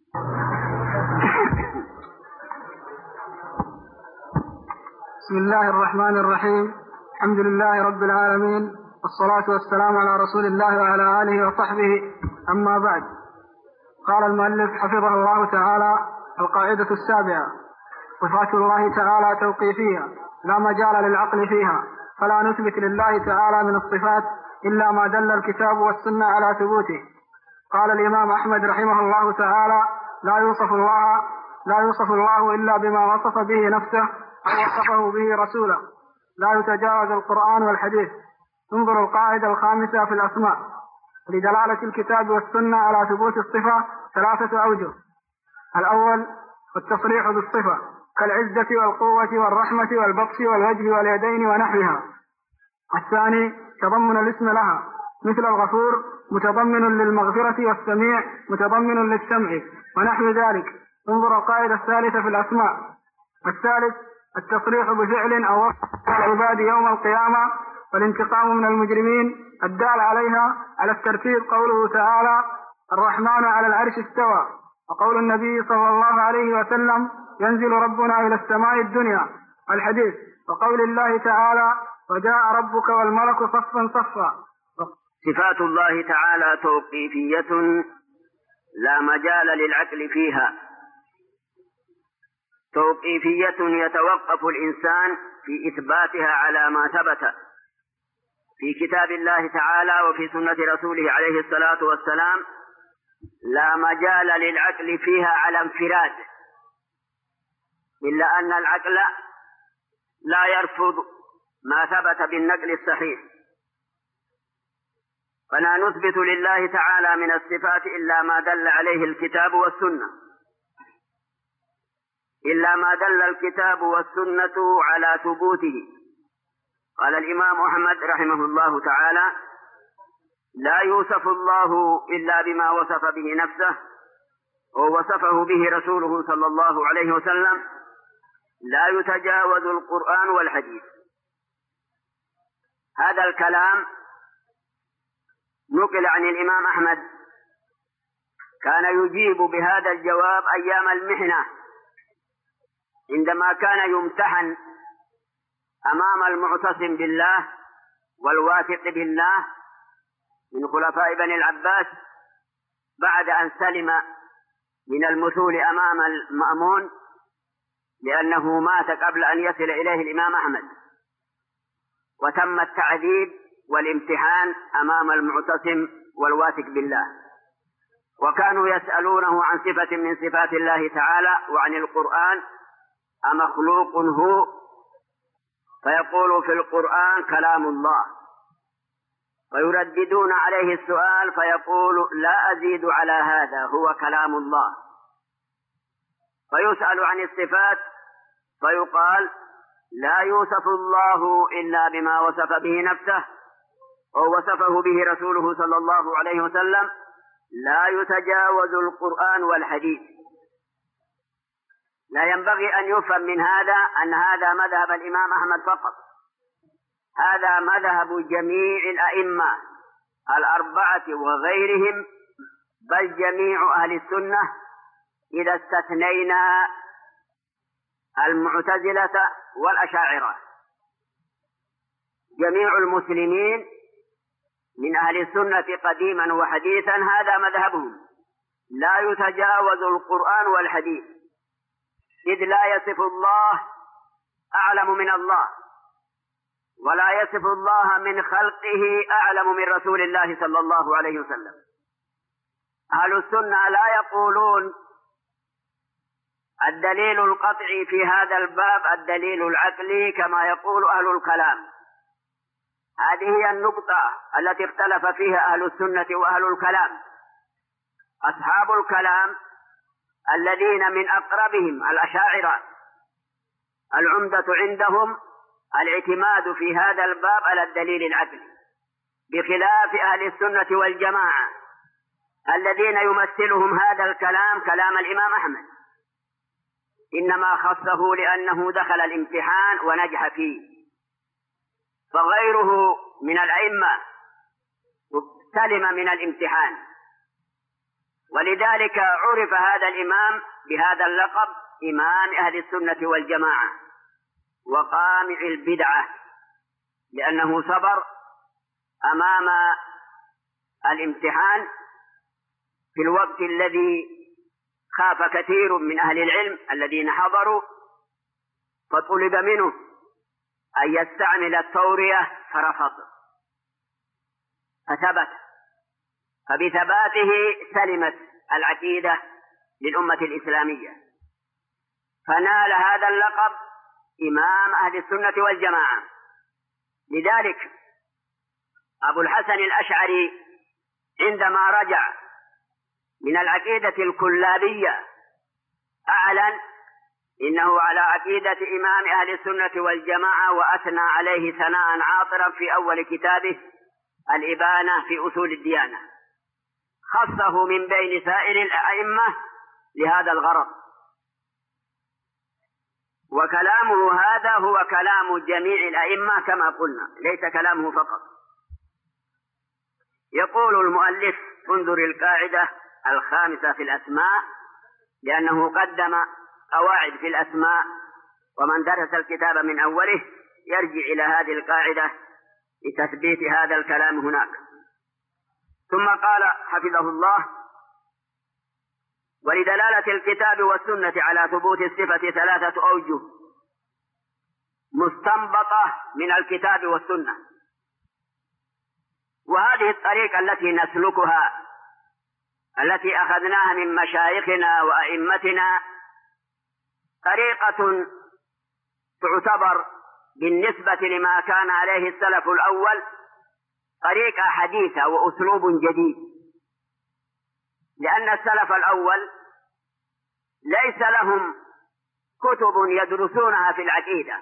بسم الله الرحمن الرحيم. الحمد لله رب العالمين، والصلاة والسلام على رسول الله وعلى آله وصحبه. أما بعد، قال المؤلف حفظه الله تعالى: القاعدة السابعة: صفات الله تعالى توقيفية لا مجال للعقل فيها، فلا نثبت لله تعالى من الصفات إلا ما دل الكتاب والسنة على ثبوته. قال الإمام أحمد رحمه الله تعالى: لا يوصف الله لا يوصف الله إلا بما وصف به نفسه أو وصفه به رسوله، لا يتجاوز القرآن والحديث. انظر القاعدة الخامسة في الأسماء. لدلالة الكتاب والسنة على ثبوت الصفة ثلاثة أوجه: الأول التصريح بالصفة كالعزة والقوة والرحمة والبطش والوجه واليدين ونحوها. الثاني تضمن الاسم لها، مثل الغفور متضمن للمغفرة، والسميع متضمن للسمع ونحو ذلك. انظر القاعدة الثالثة في الأسماء. الثالث التصريح بفعل أو وصف العباد يوم القيامة والانتقام من المجرمين الدال عليها على الترتيب، قوله تعالى: الرحمن على العرش استوى، وقول النبي صلى الله عليه وسلم: ينزل ربنا إلى السماء الدنيا، الحديث، وقول الله تعالى: وجاء ربك والملك صفا صفا. صفات الله تعالى توقيفية لا مجال للعقل فيها، توقيفية يتوقف الإنسان في إثباتها على ما ثبت في كتاب الله تعالى وفي سنة رسوله عليه الصلاة والسلام، لا مجال للعقل فيها على انفراد، إلا أن العقل لا يرفض ما ثبت بالنقل الصحيح. فلا نثبت لله تعالى من الصفات إلا ما دل عليه الكتاب والسنة، إلا ما دل الكتاب والسنة على ثبوته. قال الإمام أحمد رحمه الله تعالى: لا يوصف الله إلا بما وصف به نفسه ووصفه به رسوله صلى الله عليه وسلم، لا يتجاوز القرآن والحديث. هذا الكلام نقل عن الإمام أحمد، كان يجيب بهذا الجواب أيام المحنة عندما كان يمتحن أمام المعتصم بالله والواثق بالله من خلفاء بني العباس، بعد أن سلم من المثول أمام المأمون، لأنه مات قبل أن يصل إليه الإمام أحمد، وتم التعذيب والامتحان أمام المعتصم والواثق بالله، وكانوا يسألونه عن صفة من صفات الله تعالى وعن القرآن: أمخلوق هو؟ فيقول في القرآن كلام الله، فيرددون عليه السؤال فيقول: لا أزيد على هذا، هو كلام الله. فيسأل عن الصفات فيقال: لا يوصف الله إلا بما وصف به نفسه ووصفه به رسوله صلى الله عليه وسلم، لا يتجاوز القرآن والحديث. لا ينبغي أن يفهم من هذا أن هذا مذهب الإمام أحمد فقط، هذا مذهب جميع الأئمة الأربعة وغيرهم، بل جميع أهل السنة إذا استثنينا المعتزلة والأشاعرة. جميع المسلمين من أهل السنة قديما وحديثا هذا مذهبهم، لا يتجاوز القرآن والحديث، إذ لا يصف الله أعلم من الله، ولا يصف الله من خلقه أعلم من رسول الله صلى الله عليه وسلم. أهل السنة لا يقولون الدليل القطعي في هذا الباب الدليل العقلي كما يقول أهل الكلام. هذه هي النقطة التي اختلف فيها أهل السنة وأهل الكلام. أصحاب الكلام الذين من أقربهم الأشاعرة، العمدة عندهم الاعتماد في هذا الباب على الدليل العقلي، بخلاف أهل السنة والجماعة الذين يمثلهم هذا الكلام كلام الإمام أحمد، إنما خصه لأنه دخل الامتحان ونجح فيه، فغيره من الأئمة سلم من الامتحان. ولذلك عرف هذا الإمام بهذا اللقب: إمام أهل السنة والجماعة وقامع البدعة، لأنه صبر أمام الامتحان في الوقت الذي خاف كثير من أهل العلم الذين حضروا، فطلب منه أن يستعمل التورية فرفض، فثبت، فبثباته سلمت العقيدة للأمة الإسلامية، فنال هذا اللقب إمام أهل السنة والجماعة. لذلك أبو الحسن الأشعري عندما رجع من العقيدة الكلابية أعلن إنه على عقيدة إمام أهل السنة والجماعة، وأثنى عليه ثناء عاطرا في أول كتابه الإبانة في أصول الديانة، خصه من بين سائر الأئمة لهذا الغرض. وكلامه هذا هو كلام جميع الأئمة كما قلنا، ليس كلامه فقط. يقول المؤلف: انظر القاعدة الخامسة في الأسماء، لأنه قدم قواعد في الأسماء، ومن درس الكتاب من أوله يرجع إلى هذه القاعدة لتثبيت هذا الكلام هناك. ثم قال حفظه الله: ولدلالة الكتاب والسنة على ثبوت الصفة ثلاثة أوجه مستنبطة من الكتاب والسنة، وهذه الطريقة التي نسلكها التي أخذناها من مشايخنا وأئمتنا طريقة تعتبر بالنسبة لما كان عليه السلف الأول طريقة حديثة وأسلوب جديد، لأن السلف الأول ليس لهم كتب يدرسونها في العقيدة.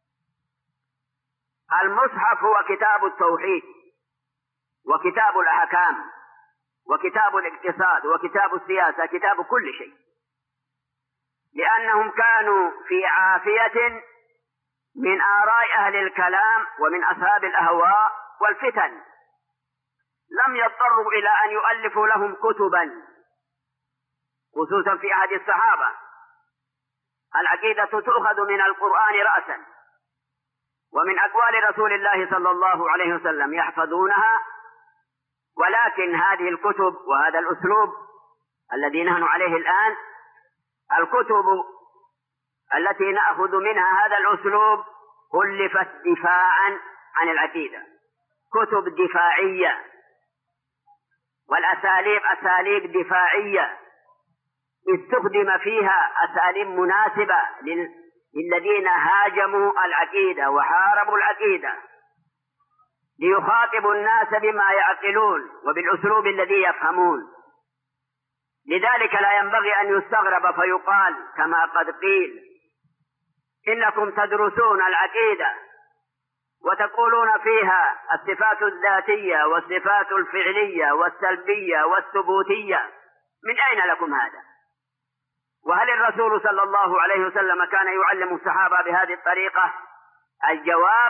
المصحف هو كتاب التوحيد وكتاب الأحكام وكتاب الاقتصاد وكتاب السياسة، كتاب كل شيء، لأنهم كانوا في عافية من آراء أهل الكلام ومن أصحاب الأهواء والفتن، لم يضطروا إلى أن يؤلفوا لهم كتبا، خصوصا في عهد الصحابة العقيدة تؤخذ من القرآن رأسا ومن أقوال رسول الله صلى الله عليه وسلم يحفظونها، ولكن هذه الكتب وهذا الأسلوب الذي نحن عليه الآن، الكتب التي نأخذ منها هذا الأسلوب ألفت دفاعا عن العقيدة، كتب دفاعية، والأساليب أساليب دفاعية استخدم فيها أساليب مناسبة للذين هاجموا العقيدة وحاربوا العقيدة، ليخاطبوا الناس بما يعقلون وبالأسلوب الذي يفهمون. لذلك لا ينبغي أن يستغرب فيقال كما قد قيل إنكم تدرسون العقيدة وتقولون فيها الصفات الذاتية والصفات الفعلية والسلبية والثبوتية، من أين لكم هذا؟ وهل الرسول صلى الله عليه وسلم كان يعلم الصحابة بهذه الطريقة؟ الجواب: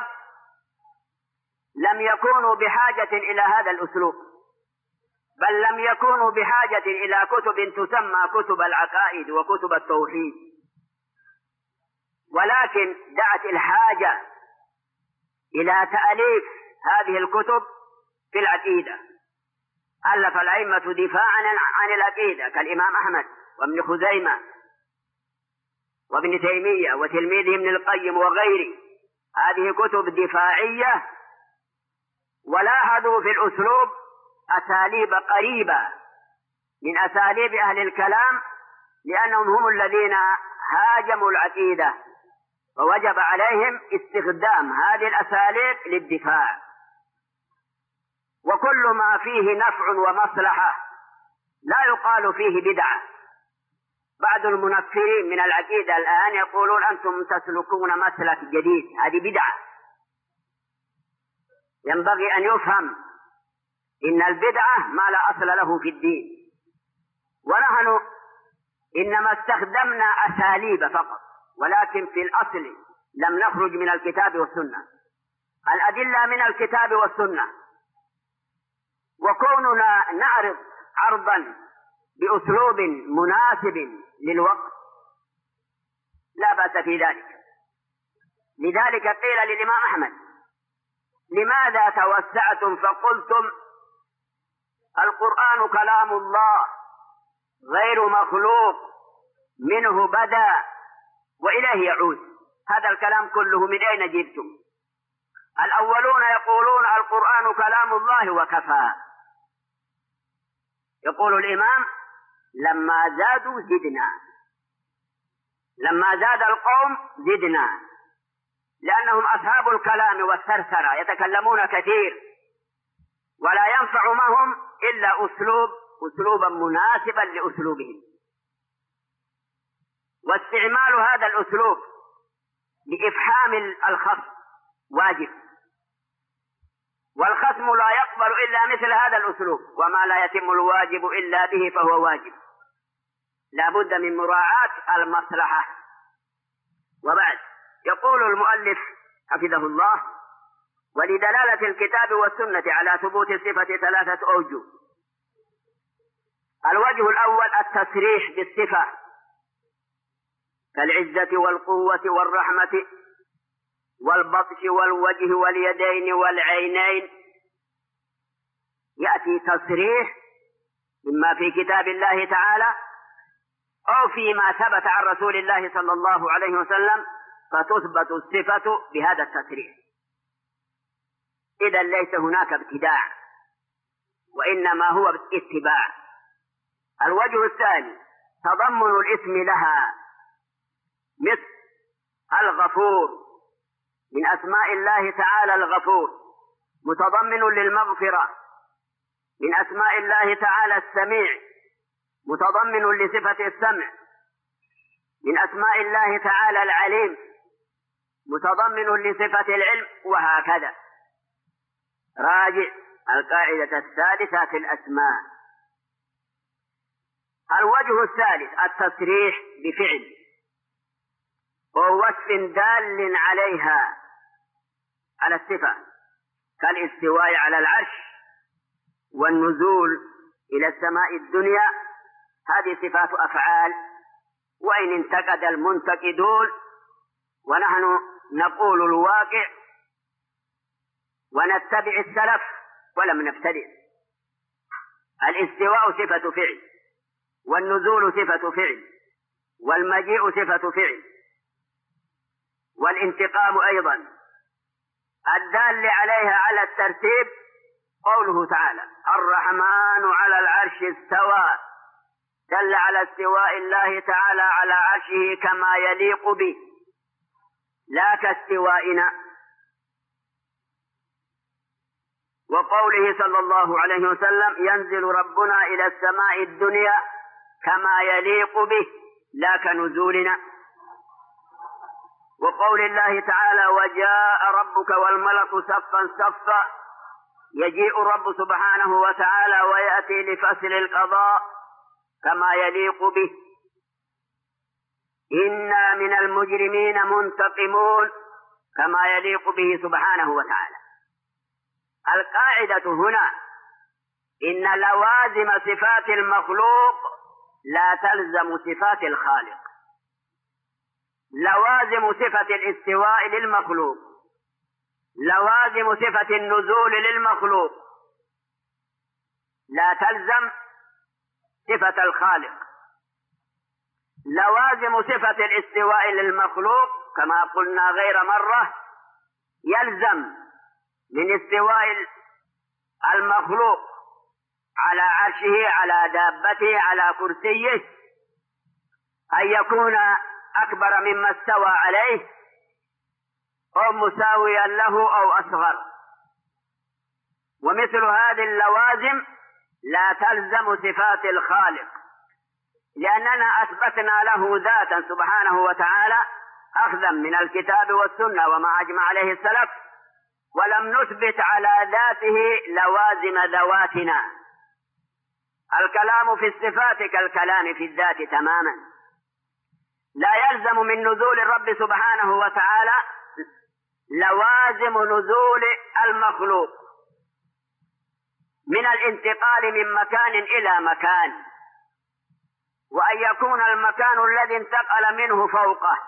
لم يكونوا بحاجة إلى هذا الأسلوب، بل لم يكونوا بحاجة إلى كتب تسمى كتب العقائد وكتب التوحيد، ولكن دعت الحاجة إلى تأليف هذه الكتب في العقيدة. ألف الأئمة دفاعا عن العقيدة كالإمام أحمد وابن خزيمة وابن تيمية وتلميذه ابن القيم وغيره، هذه كتب دفاعية، ولاحظوا في الأسلوب أساليب قريبة من أساليب أهل الكلام، لأنهم هم الذين هاجموا العقيدة، ووجب عليهم استخدام هذه الأساليب للدفاع. وكل ما فيه نفع ومصلحة لا يقال فيه بدعة. بعض المنفرين من العقيدة الآن يقولون أنتم تسلكون مسلك جديد، هذه بدعة. ينبغي أن يفهم إن البدعة ما لا أصل له في الدين، ونحن إنما استخدمنا أساليب فقط، ولكن في الأصل لم نخرج من الكتاب والسنة. الأدلة من الكتاب والسنة، وكوننا نعرض عرضا بأسلوب مناسب للوقت لا بأس في ذلك. لذلك قيل للإمام أحمد: لماذا توسعتم فقلتم القرآن كلام الله غير مخلوق، منه بدأ وإليه يعود؟ هذا الكلام كله من أين جبتم؟ الأولون يقولون القرآن كلام الله وكفى. يقول الإمام: لما زادوا زدنا، لما زاد القوم زدنا، لأنهم أصحاب الكلام والثرثرة يتكلمون كثير، ولا ينفع معهم إلا أسلوب أسلوبا مناسبا لأسلوبهم. واستعمال هذا الأسلوب لإفحام الخصم واجب، والخصم لا يقبل إلا مثل هذا الأسلوب، وما لا يتم الواجب إلا به فهو واجب. لا بد من مراعاة المصلحة. وبعد، يقول المؤلف حفظه الله: ولدلالة الكتاب والسنة على ثبوت الصفة ثلاثة أوجه. الوجه الأول التصريح بالصفة كالعزة والقوة والرحمة والبطش والوجه واليدين والعينين، يأتي تصريح إما في كتاب الله تعالى أو فيما ثبت عن رسول الله صلى الله عليه وسلم فتثبت الصفة بهذا التصريح. إذن ليس هناك ابتداع، وإنما هو اتباع. الوجه الثاني تضمن الاسم لها، مثل الغفور من أسماء الله تعالى الغفور، متضمن للمغفرة. من أسماء الله تعالى السميع، متضمن لصفة السمع. من أسماء الله تعالى العليم، متضمن لصفة العلم، وهكذا. راجع القاعدة الثالثة في الأسماء. الوجه الثالث التصريح بفعل، وهو وصف دال عليها على الصفة، كالاستواء على العرش والنزول إلى السماء الدنيا. هذه صفات أفعال، وإن انتقد المنتقدون ونحن نقول الواقع ونتبع السلف ولم نبتدع. الاستواء صفة فعل، والنزول صفة فعل، والمجيء صفة فعل، والانتقام أيضا. الدال عليها على الترتيب قوله تعالى الرحمن على العرش استوى، دل على استواء الله تعالى على عرشه كما يليق به، لا كاستوائنا. وقوله صلى الله عليه وسلم ينزل ربنا إلى السماء الدنيا كما يليق به، لا كنزولنا. وقول الله تعالى وجاء ربك والملك صفا صفا، يجيء الرب سبحانه وتعالى ويأتي لفصل القضاء كما يليق به. إنا من المجرمين منتقمون، كما يليق به سبحانه وتعالى. القاعدة هنا إن لوازم صفات المخلوق لا تلزم صفات الخالق. لوازم صفة الاستواء للمخلوق، لوازم صفة النزول للمخلوق، لا تلزم صفة الخالق. لوازم صفة الاستواء للمخلوق كما قلنا غير مرة، يلزم من استواء المخلوق على عرشه، على دابته، على كرسيه، أن يكون أكبر مما استوى عليه أو مساويا له أو أصغر. ومثل هذه اللوازم لا تلزم صفات الخالق، لأننا أثبتنا له ذاتا سبحانه وتعالى أخذا من الكتاب والسنة وما أجمع عليه السلف، ولم نثبت على ذاته لوازم ذواتنا. الكلام في الصفات كالكلام في الذات تماما. لا يلزم من نزول الرب سبحانه وتعالى لوازم نزول المخلوق من الانتقال من مكان إلى مكان، وأن يكون المكان الذي انتقل منه فوقه،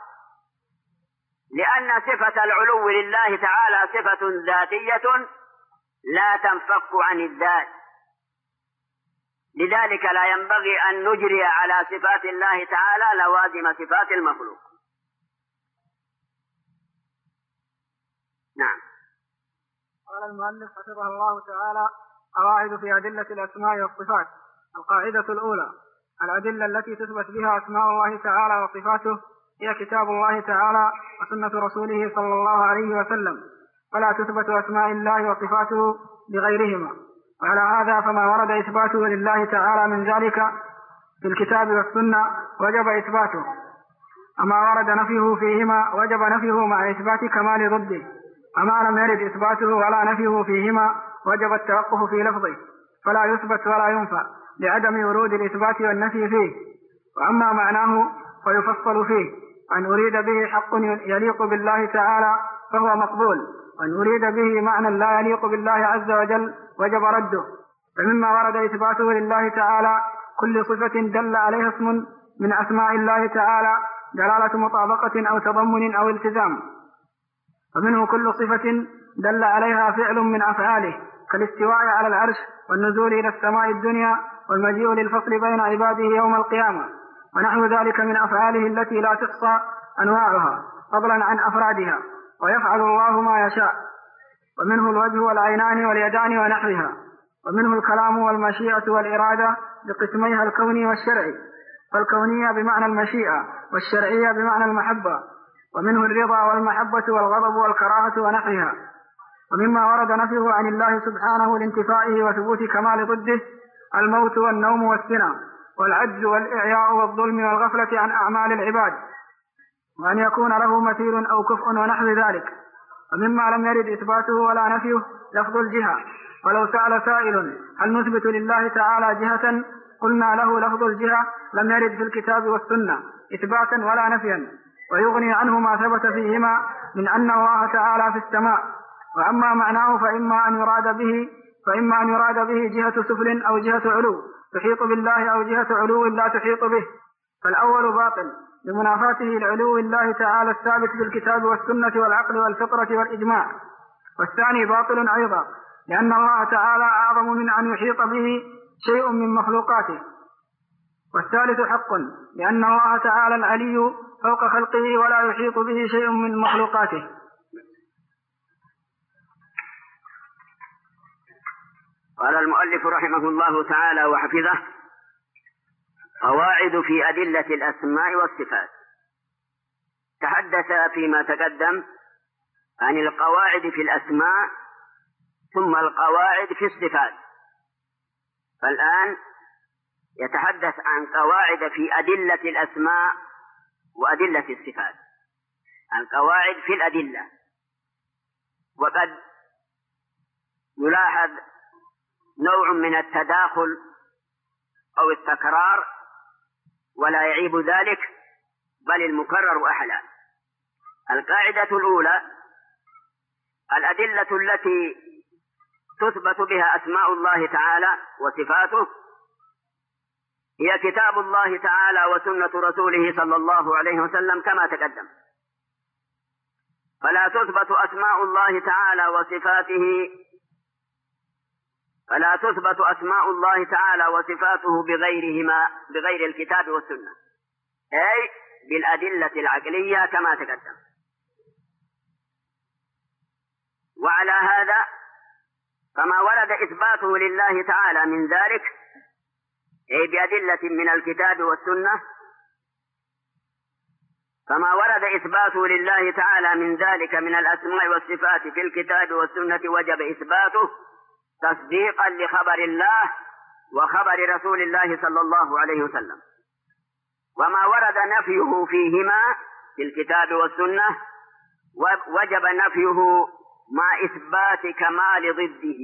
لأن صفة العلو لله تعالى صفة ذاتية لا تنفك عن الذات. لذلك لا ينبغي أن نجري على صفات الله تعالى لوازم صفات المخلوق. نعم. قال المؤلف حفظه الله تعالى قواعد في أدلة الأسماء والصفات. القاعدة الأولى: الأدلة التي تثبت بها أسماء الله تعالى وصفاته هي كتاب الله تعالى وسنة رسوله صلى الله عليه وسلم، فلا تثبت أسماء الله وصفاته بغيرهما. وعلى هذا فما ورد إثباته لله تعالى من ذلك في الكتاب والسنة وجب إثباته، أما ورد نفيه فيهما وجب نفيه مع إثبات كمال ضده، أما لم يرد إثباته ولا نفيه فيهما وجب التوقف في لفظه، فلا يثبت ولا ينفى لعدم ورود الإثبات والنفي فيه. وأما معناه فيفصل فيه: أن أريد به حق يليق بالله تعالى فهو مقبول، وأن أريد به معنى لا يليق بالله عز وجل وجب رده. فمما ورد إثباته لله تعالى كل صفة دل عليها اسم من أسماء الله تعالى دلالة مطابقة أو تضمن أو التزام، ومنه كل صفة دل عليها فعل من أفعاله كالاستواء على العرش والنزول إلى السماء الدنيا والمجيء للفصل بين عباده يوم القيامة. ونحو ذلك من أفعاله التي لا تحصى أنواعها فضلا عن أفرادها، ويفعل الله ما يشاء. ومنه الوجه والعينان واليدان ونحوها. ومنه الكلام والمشيئة والإرادة بقسميها الكوني والشرعي، فالكونية بمعنى المشيئة والشرعية بمعنى المحبة. ومنه الرضا والمحبة والغضب والكراهة ونحوها. ومما ورد نفيه عن الله سبحانه لانتفائه وثبوت كمال ضده الموت والنوم والسنة والعجز والإعياء والظلم والغفلة عن أعمال العباد، وأن يكون له مثيل أو كفء ونحو ذلك. ومما لم يرد إثباته ولا نفيه لفظ الجهة، ولو سأل سائل هل نثبت لله تعالى جهة قلنا له لفظ الجهة لم يرد في الكتاب والسنة إثباتا ولا نفيا، ويغني عنه ما ثبت فيهما من أن الله تعالى في السماء. وأما معناه فإما أن يراد به فإما أن يراد به جهة سفل أو جهة علو تحيط بالله، أو جهة علو لا تحيط به، فالأول باطل لمنافاته لعلو الله تعالى الثابت بالكتاب والسنة والعقل والفطرة والإجماع. والثاني باطل أيضا لأن الله تعالى أعظم من أن يحيط به شيء من مخلوقاته. والثالث حق لأن الله تعالى العلي فوق خلقه ولا يحيط به شيء من مخلوقاته. قال المؤلف رحمه الله تعالى وحفظه: قواعد في أدلة الأسماء والصفات. تحدث فيما تقدم عن القواعد في الأسماء ثم القواعد في الصفات، فالآن يتحدث عن قواعد في أدلة الأسماء وأدلة الصفات. القواعد في الأدلة، وقد يلاحظ نوع من التداخل أو التكرار، ولا يعيب ذلك بل المكرر أحلى. القاعدة الأولى: الأدلة التي تثبت بها أسماء الله تعالى وصفاته هي كتاب الله تعالى وسنة رسوله صلى الله عليه وسلم كما تقدم. فلا تثبت أسماء الله تعالى وصفاته فلا تثبت أسماء الله تعالى وصفاته بغيرهما بغير الكتاب والسنة، أي بالأدلة العقلية كما تقدم. وعلى هذا فما ورد إثباته لله تعالى من ذلك أي بأدلة من الكتاب والسنة فما ورد إثباته لله تعالى من ذلك من الأسماء والصفات في الكتاب والسنة وجب إثباته تصديقا لخبر الله وخبر رسول الله صلى الله عليه وسلم. وما ورد نفيه فيهما في الكتاب والسنة وجب نفيه مع إثبات كمال ضده.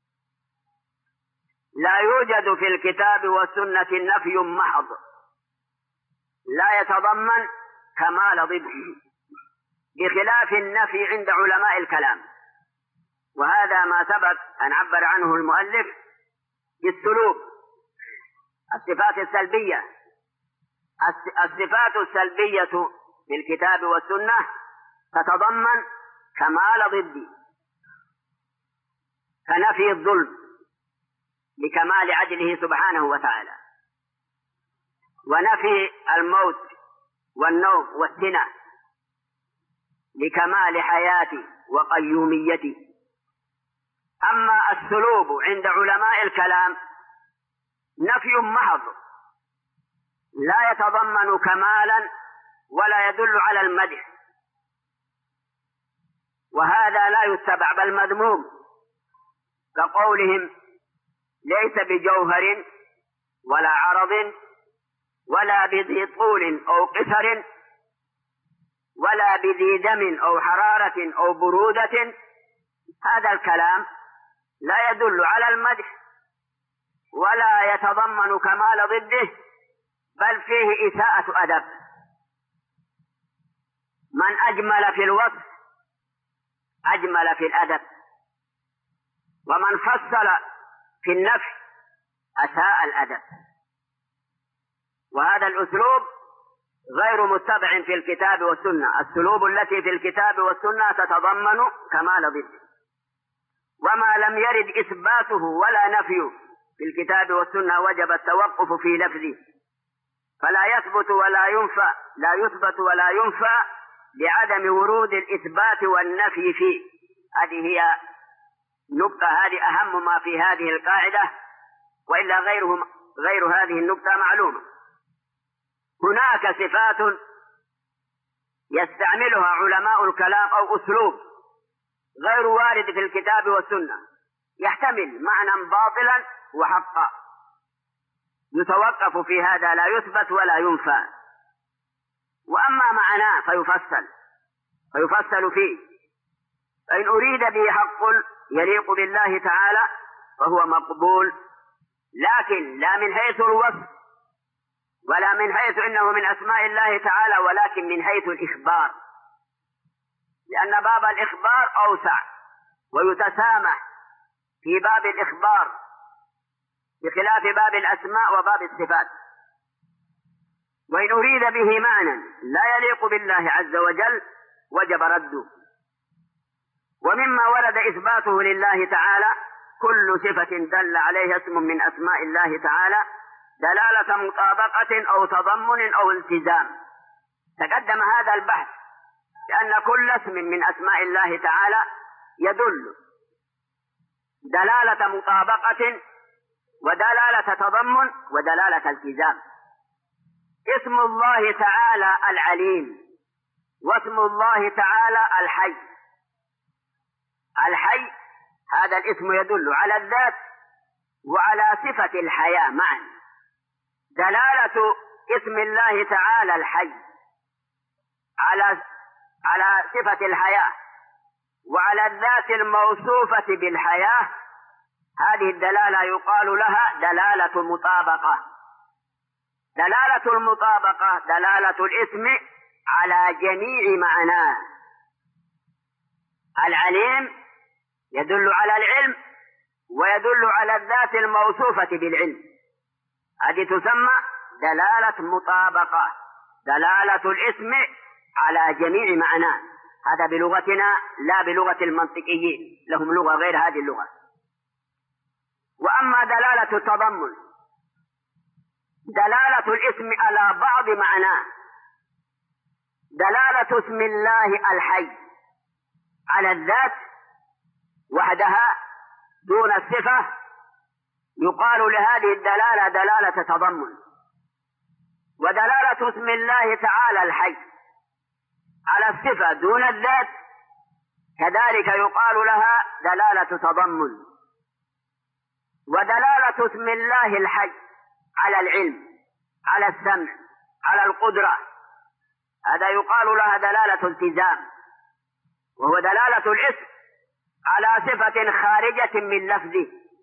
لا يوجد في الكتاب والسنة نفي محض لا يتضمن كمال ضده، بخلاف النفي عند علماء الكلام، وهذا ما سبق أن عبر عنه المؤلف بالسلوك. الصفات السلبية الصفات السلبية في الكتاب والسنة تتضمن كمال ضده، كنفي الظلم لكمال عدله سبحانه وتعالى، ونفي الموت والنوم والسنة لكمال حياته وقيوميته. أما السلوب عند علماء الكلام نفي محض لا يتضمن كمالا ولا يدل على المدح، وهذا لا يتبع بل مذموم، كقولهم ليس بجوهر ولا عرض ولا بذي طول أو قصر ولا بذي دم أو حرارة أو برودة. هذا الكلام لا يدل على المدح ولا يتضمن كمال ضده، بل فيه إساءة أدب. من أجمل في الوصف أجمل في الأدب، ومن فصل في النفي أساء الأدب. وهذا الأسلوب غير متبع في الكتاب والسنة. السلوب التي في الكتاب والسنة تتضمن كمال ضده، وما لم يرد إثباته ولا نفيه في الكتاب والسنة وجب التوقف في لفظه فلا يثبت ولا ينفى لا يثبت ولا ينفى لعدم ورود الإثبات والنفي فيه. هذه هي نقطة، هذه أهم ما في هذه القاعدة، وإلا غيره غير هذه النقطة معلومة. هناك صفات يستعملها علماء الكلام أو أسلوب غير وارد في الكتاب والسنة، يحتمل معنى باطلا وحقا، يتوقف في هذا، لا يثبت ولا ينفى. وأما معناه فيفصل فيفصل فيه، فإن أريد به حق يليق بالله تعالى فهو مقبول، لكن لا من حيث الوصف ولا من حيث إنه من أسماء الله تعالى، ولكن من حيث الإخبار، لأن باب الإخبار أوسع ويتسامح في باب الإخبار بخلاف باب الأسماء وباب الصفات. وإن أريد به معنى لا يليق بالله عز وجل وجب رده. ومما ورد إثباته لله تعالى كل صفة دل عليها اسم من أسماء الله تعالى دلالة مطابقة أو تضمن أو التزام. تقدم هذا البحث لأن كل اسم من أسماء الله تعالى يدل دلالة مطابقة ودلالة تضمن ودلالة التزام. اسم الله تعالى العليم، واسم الله تعالى الحي. الحي هذا الاسم يدل على الذات وعلى صفة الحياة معا. دلالة اسم الله تعالى الحي على على صفة الحياة وعلى الذات الموصوفة بالحياة، هذه الدلالة يقال لها دلالة مطابقة. دلالة المطابقة دلالة الاسم على جميع معناه. العليم يدل على العلم ويدل على الذات الموصوفة بالعلم، هذه تسمى دلالة مطابقة، دلالة الاسم على جميع معناه. هذا بلغتنا لا بلغة المنطقيين، لهم لغة غير هذه اللغة. وأما دلالة التضمن دلالة الاسم على بعض معناه. دلالة اسم الله الحي على الذات وحدها دون الصفة يقال لهذه الدلالة دلالة تضمن. ودلالة اسم الله تعالى الحي على الصفة دون الذات كذلك يقال لها دلالة تضمن. ودلالة اسم الله الحي على العلم على السمع على القدرة هذا يقال لها دلالة التزام، وهو دلالة الاسم على صفة خارجة من لفظه.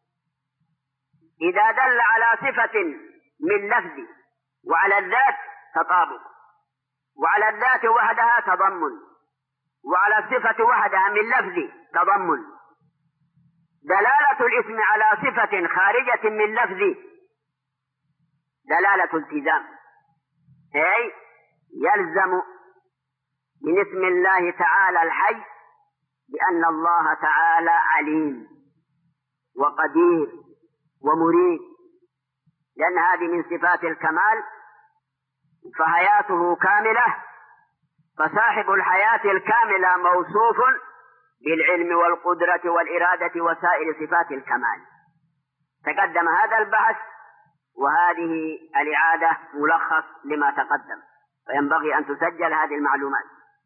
إذا دل على صفة من لفظه وعلى الذات تطابق، وعلى الذات وحدها تضمن، وعلى الصفة وحدها من لفظه تضمن. دلالة الاسم على صفة خارجة من لفظه دلالة التزام، أي يلزم من اسم الله تعالى الحي بأن الله تعالى عليم وقدير ومريد، لأن هذه من صفات الكمال، فحياته كاملة، فصاحب الحياة الكاملة موصوف بالعلم والقدرة والإرادة وسائر صفات الكمال. تقدم هذا البحث، وهذه الإعادة ملخص لما تقدم، فينبغي أن تسجل هذه المعلومات.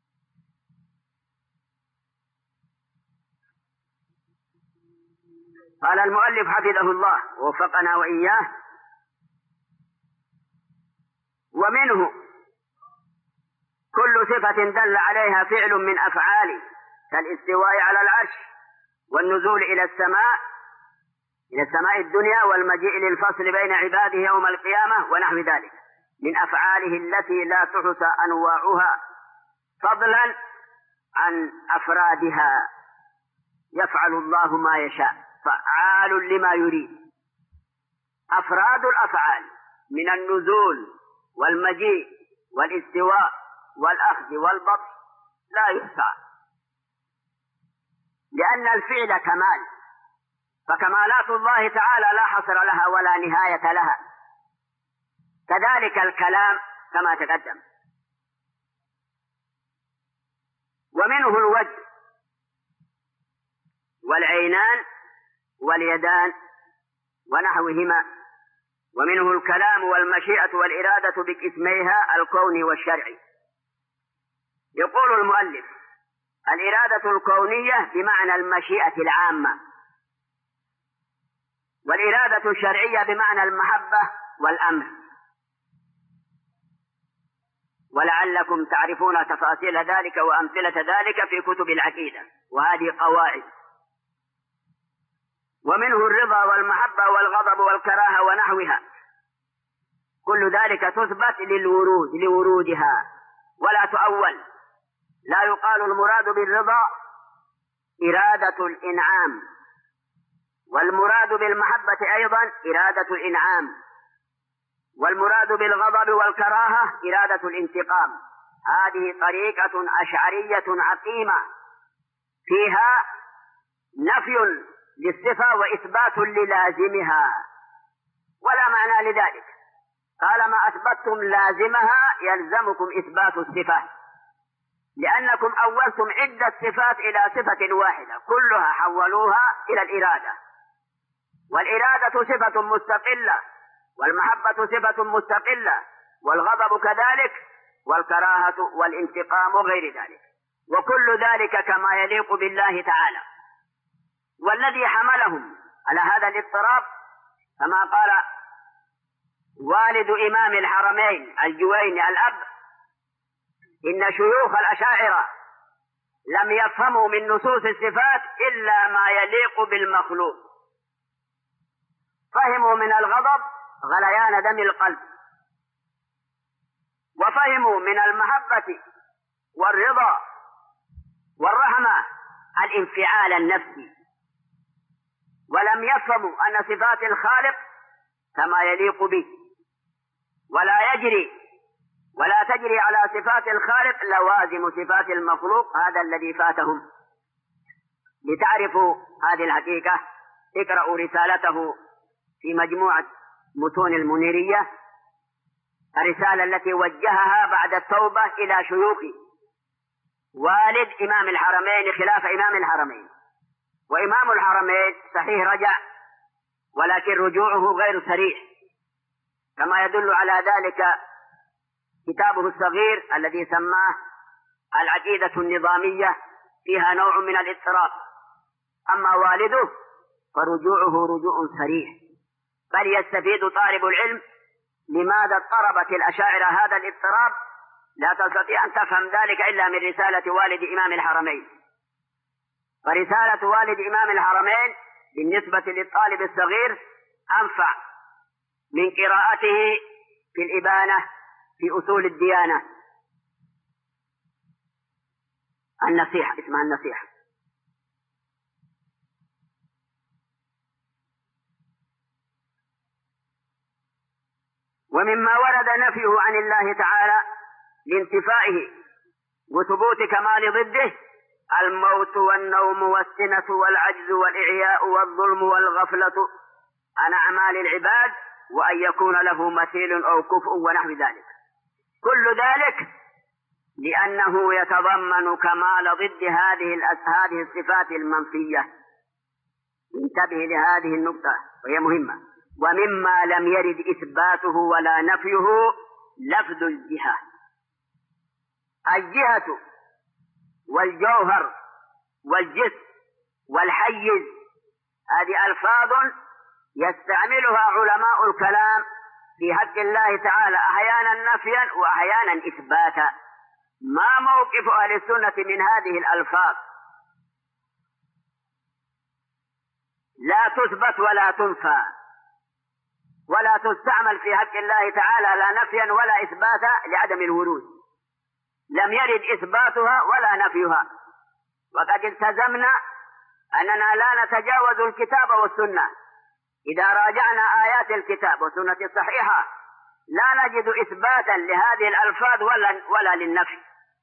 قال المؤلف حفظه الله ووفقنا وإياه: ومنه كل صفة دل عليها فعل من أفعاله كالاستواء على العرش والنزول إلى السماء إلى السماء الدنيا والمجيء للفصل بين عباده يوم القيامة ونحو ذلك من أفعاله التي لا تحصى أنواعها فضلا عن أفرادها. يفعل الله ما يشاء فعال لما يريد. أفراد الأفعال من النزول والمجيء والاستواء والأخذ والبطش لا يحصى، لأن الفعل كمال، فكمالات الله تعالى لا حصر لها ولا نهاية لها. كذلك الكلام كما تقدم. ومنه الوجه والعينان واليدان ونحوهما، ومنه الكلام والمشيئة والإرادة بقسميها الكوني والشرعي. يقول المؤلف: الإرادة الكونية بمعنى المشيئة العامة، والإرادة الشرعية بمعنى المحبة والأمر. ولعلكم تعرفون تفاصيل ذلك وأمثلة ذلك في كتب العقيدة، وهذه قواعد. ومنه الرضا والمحبة والغضب والكراهة ونحوها، كل ذلك تثبت للورود لورودها ولا تؤول. لا يقال المراد بالرضا إرادة الإنعام، والمراد بالمحبة أيضا إرادة الإنعام، والمراد بالغضب والكراهة إرادة الانتقام. هذه طريقة أشعرية عقيمة فيها نفي للصفة وإثبات للازمها، ولا معنى لذلك. طالما أثبتتم لازمها يلزمكم إثبات الصفة، لأنكم أولتم عدة صفات إلى صفة واحدة كلها حولوها إلى الإرادة، والإرادة صفة مستقلة، والمحبة صفة مستقلة، والغضب كذلك، والكراهة والانتقام وغير ذلك، وكل ذلك كما يليق بالله تعالى. والذي حملهم على هذا الاضطراب كما قال والد إمام الحرمين الجويني الأب: إن شيوخ الأشاعرة لم يفهموا من نصوص الصفات إلا ما يليق بالمخلوق. فهموا من الغضب غليان دم القلب، وفهموا من المحبة والرضا والرحمة الانفعال النفسي، ولم يفهموا أن صفات الخالق كما يليق به، ولا يجري ولا تجري على صفات الخالق لوازم صفات المخلوق. هذا الذي فاتهم. لتعرفوا هذه الحقيقة اقرأوا رسالته في مجموعة متون المنيرية، الرسالة التي وجهها بعد التوبة إلى شيوخه والد إمام الحرمين خلاف إمام الحرمين. وإمام الحرمين صحيح رجع، ولكن رجوعه غير صريح، كما يدل على ذلك كتابه الصغير الذي سماه العقيدة النظامية، فيها نوع من الاضطراب. أما والده فرجوعه رجوع صريح. بل يستفيد طالب العلم لماذا اضطربت الأشاعرة هذا الاضطراب، لا تستطيع أن تفهم ذلك إلا من رسالة والد إمام الحرمين. فرسالة والد إمام الحرمين بالنسبة للطالب الصغير أنفع من قراءته في الإبانة في أصول الديانة، النصيحة، اسمها النصيحة. ومما ورد نفيه عن الله تعالى لانتفائه وثبوت كمال ضده الموت والنوم والسنة والعجز والإعياء والظلم والغفلة عن أعمال العباد، وأن يكون له مثيل أو كفء ونحو ذلك. كل ذلك لأنه يتضمن كمال ضد هذه هذه الصفات المنفية. انتبه لهذه النقطة وهي مهمة. ومما لم يرد إثباته ولا نفيه لفظ الجهة. الجهة والجوهر والجسم والحيز هذه ألفاظ يستعملها علماء الكلام في حق الله تعالى أحيانا نفيا وأحيانا إثباتا. ما موقف أهل السنة من هذه الألفاظ؟ لا تثبت ولا تنفى ولا تستعمل في حق الله تعالى لا نفيا ولا إثباتا لعدم الورود. لم يرد إثباتها ولا نفيها، وقد التزمنا أننا لا نتجاوز الكتاب والسنة. إذا راجعنا آيات الكتاب والسنة الصحيحة لا نجد إثباتا لهذه الألفاظ ولا, ولا للنفي.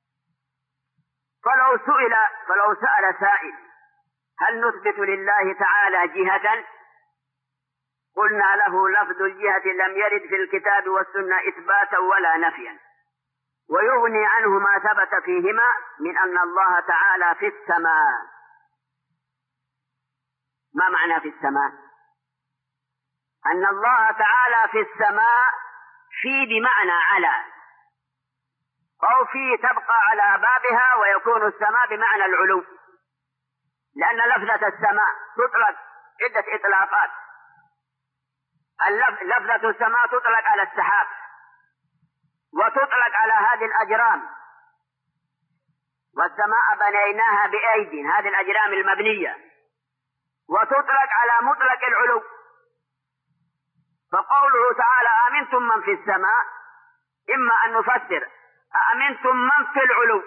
فلو سئل فلو سأل سائل هل نثبت لله تعالى جهة؟ قلنا له لفظ الجهة لم يرد في الكتاب والسنة إثباتا ولا نفيا، ويغني عنه ما ثبت فيهما من أن الله تعالى في السماء. ما معنى في السماء؟ أن الله تعالى في السماء، في بمعنى على، أو في تبقى على بابها ويكون السماء بمعنى العلو، لأن لفظة السماء تطلق عدة إطلاقات. لفظة السماء تطلق على السحاب، وتطلق على هذه الأجرام، والسماء بنيناها بأيد، هذه الأجرام المبنية، وتطلق على مطلق العلو. فقوله تعالى أأمنتم من في السماء، إما أن نفسر أأمنتم من في العلو،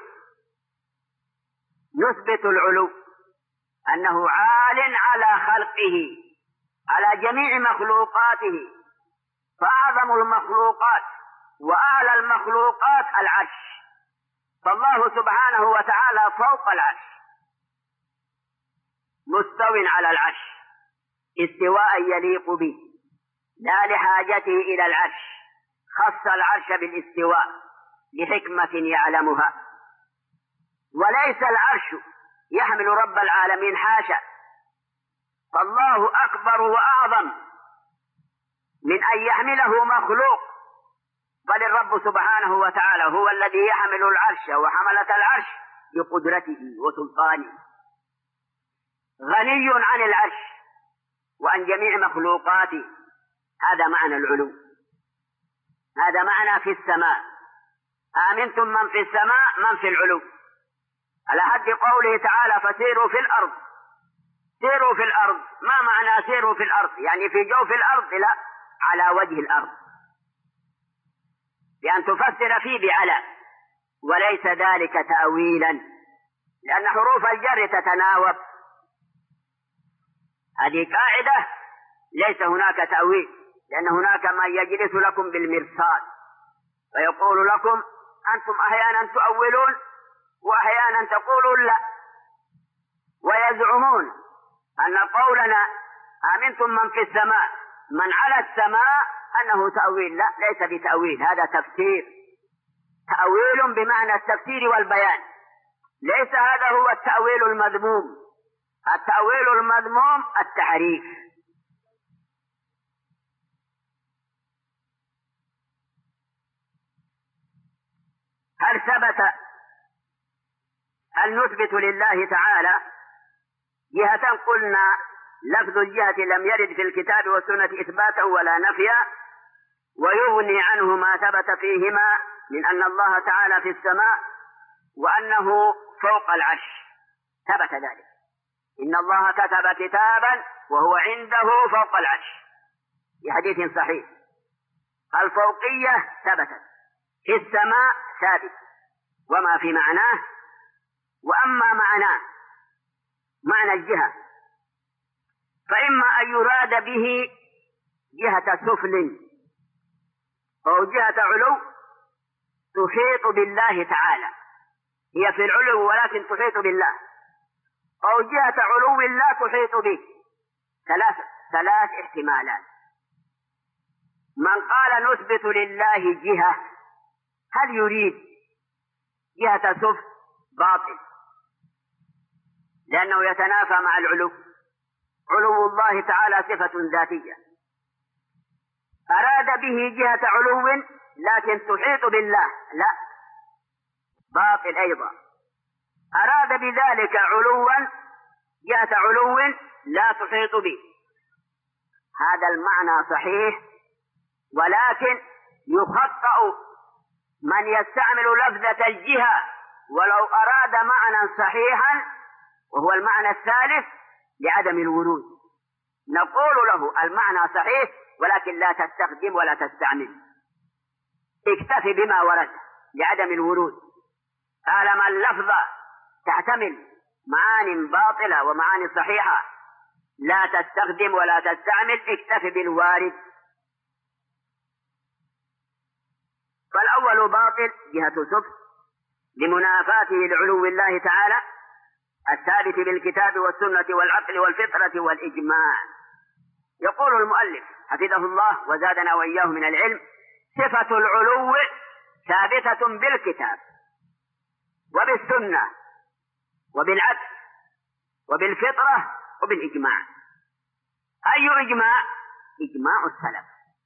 نثبت العلو أنه عال على خلقه، على جميع مخلوقاته، فأعظم المخلوقات وأعلى المخلوقات العرش، فالله سبحانه وتعالى فوق العرش مستو على العرش استواء يليق به، لا لحاجته إلى العرش، خص العرش بالاستواء لحكمة يعلمها. وليس العرش يحمل رب العالمين، حاشا، فالله أكبر وأعظم من أن يحمله مخلوق، بل الرب سبحانه وتعالى هو الذي يحمل العرش وحملة العرش بقدرته وسلطانه، غني عن العرش وعن جميع مخلوقاته. هذا معنى العلو، هذا معنى في السماء. آمنتم من في السماء، من في العلو، على حد قوله تعالى فسيروا في الأرض. سيروا في الأرض، ما معنى سيروا في الأرض؟ يعني في جوف الأرض؟ لا، على وجه الأرض، بأن تفسر فيه بعلى، وليس ذلك تأويلا، لأن حروف الجر تتناوب. هذه قاعدة، ليس هناك تأويل، لأن هناك من يجلس لكم بالمرصاد فيقول لكم أنتم أحيانا تؤولون وأحيانا تقولون لا، ويزعمون أن قولنا آمنتم من في السماء، من على السماء، أنه تأويل. لا، ليس بتأويل، هذا تفسير، تأويل بمعنى التفسير والبيان، ليس هذا هو التأويل المذموم. التأويل المذموم التحريف. هل ثبت، هل نثبت لله تعالى جهة؟ قلنا لفظ الجهة لم يرد في الكتاب والسنة إثباتا ولا نفيا، ويغني عنه ما ثبت فيهما من أن الله تعالى في السماء وأنه فوق العرش، ثبت ذلك. إن الله كتب كتابا وهو عنده فوق العرش، في حديث صحيح. الفوقية ثبتت، في السماء ثابت، وما في معناه. وأما معناه، معنى الجهة، فإما أن يراد به جهة سفل أو جهة علو تحيط بالله تعالى، هي في العلو ولكن تحيط بالله، أو جهة علو لا تحيط به. ثلاث ثلاث احتمالات. من قال نثبت لله جهة، هل يريد جهة سفل؟ باطل، لأنه يتنافى مع العلو. علو الله تعالى صفة ذاتية. أراد به جهة علو لكن تحيط بالله، لا، باطل أيضا. أراد بذلك علوا، جهة علو لا تحيط به، هذا المعنى صحيح، ولكن يخطأ من يستعمل لفظة الجهة ولو أراد معنى صحيحا، وهو المعنى الثالث لعدم الورود. نقول له المعنى صحيح ولكن لا تستخدم ولا تستعمل، اكتفي بما ورد لعدم الورود. طالما اللفظة تحتمل معاني باطلة ومعاني صحيحة، لا تستخدم ولا تستعمل، اكتفي بالوارد. فالأول باطل جهة سفل لمنافاته لعلو الله تعالى الثابت بالكتاب والسنة والعقل والفطرة والإجماع. يقول المؤلف حفظه الله وزادنا وإياه من العلم: صفة العلو ثابتة بالكتاب وبالسنة وبالعدل وبالفطرة وبالإجماع. أي إجماع؟ إجماع السلف.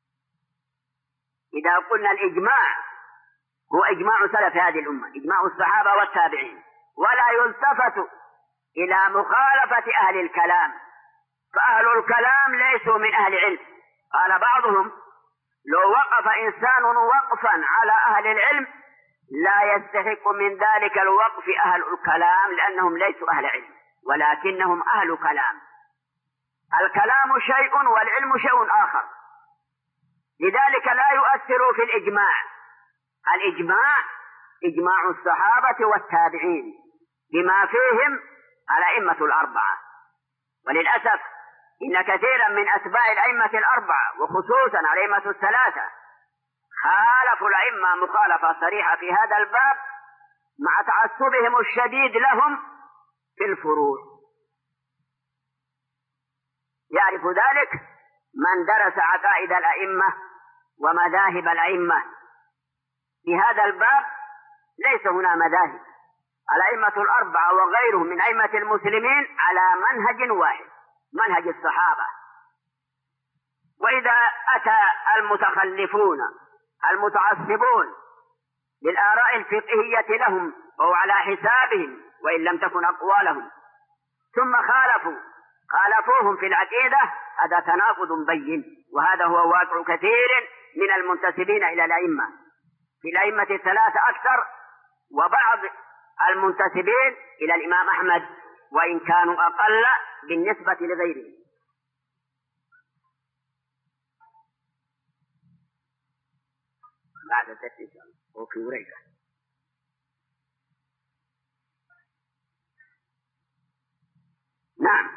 إذا قلنا الإجماع هو إجماع سلف هذه الأمة، إجماع الصحابة والتابعين، ولا يلتفت إلى مخالفة أهل الكلام، فأهل الكلام ليسوا من أهل علم. قال بعضهم: لو وقف إنسان وقفا على أهل العلم لا يستحق من ذلك الوقف أهل الكلام، لأنهم ليسوا أهل علم ولكنهم أهل كلام. الكلام شيء والعلم شيء آخر، لذلك لا يؤثر في الإجماع. الإجماع إجماع الصحابة والتابعين بما فيهم الأئمة الأربعة. وللأسف إن كثيرا من أتباع الأئمة الأربعة وخصوصا الأئمة الثلاثة خالفوا الأئمة مخالفة صريحة في هذا الباب مع تعصبهم الشديد لهم في الفروع. يعرف ذلك من درس عقائد الأئمة ومذاهب الأئمة. في هذا الباب ليس هنا مذاهب، الأئمة الأربعة وغيرهم من أئمة المسلمين على منهج واحد، منهج الصحابة. وإذا أتى المتخلفون المتعصبون للآراء الفقهية لهم أو على حسابهم وإن لم تكن أقوالهم ثم خالفوا خالفوهم في العقيدة، هذا تناقض بين، وهذا هو واقع كثير من المنتسبين إلى الأئمة، في الأئمة الثلاثة أكثر، وبعض المنتسبين إلى الإمام أحمد وإن كانوا أقل بالنسبة لغيرهم. بعد ذلك وفي وريقة. نعم.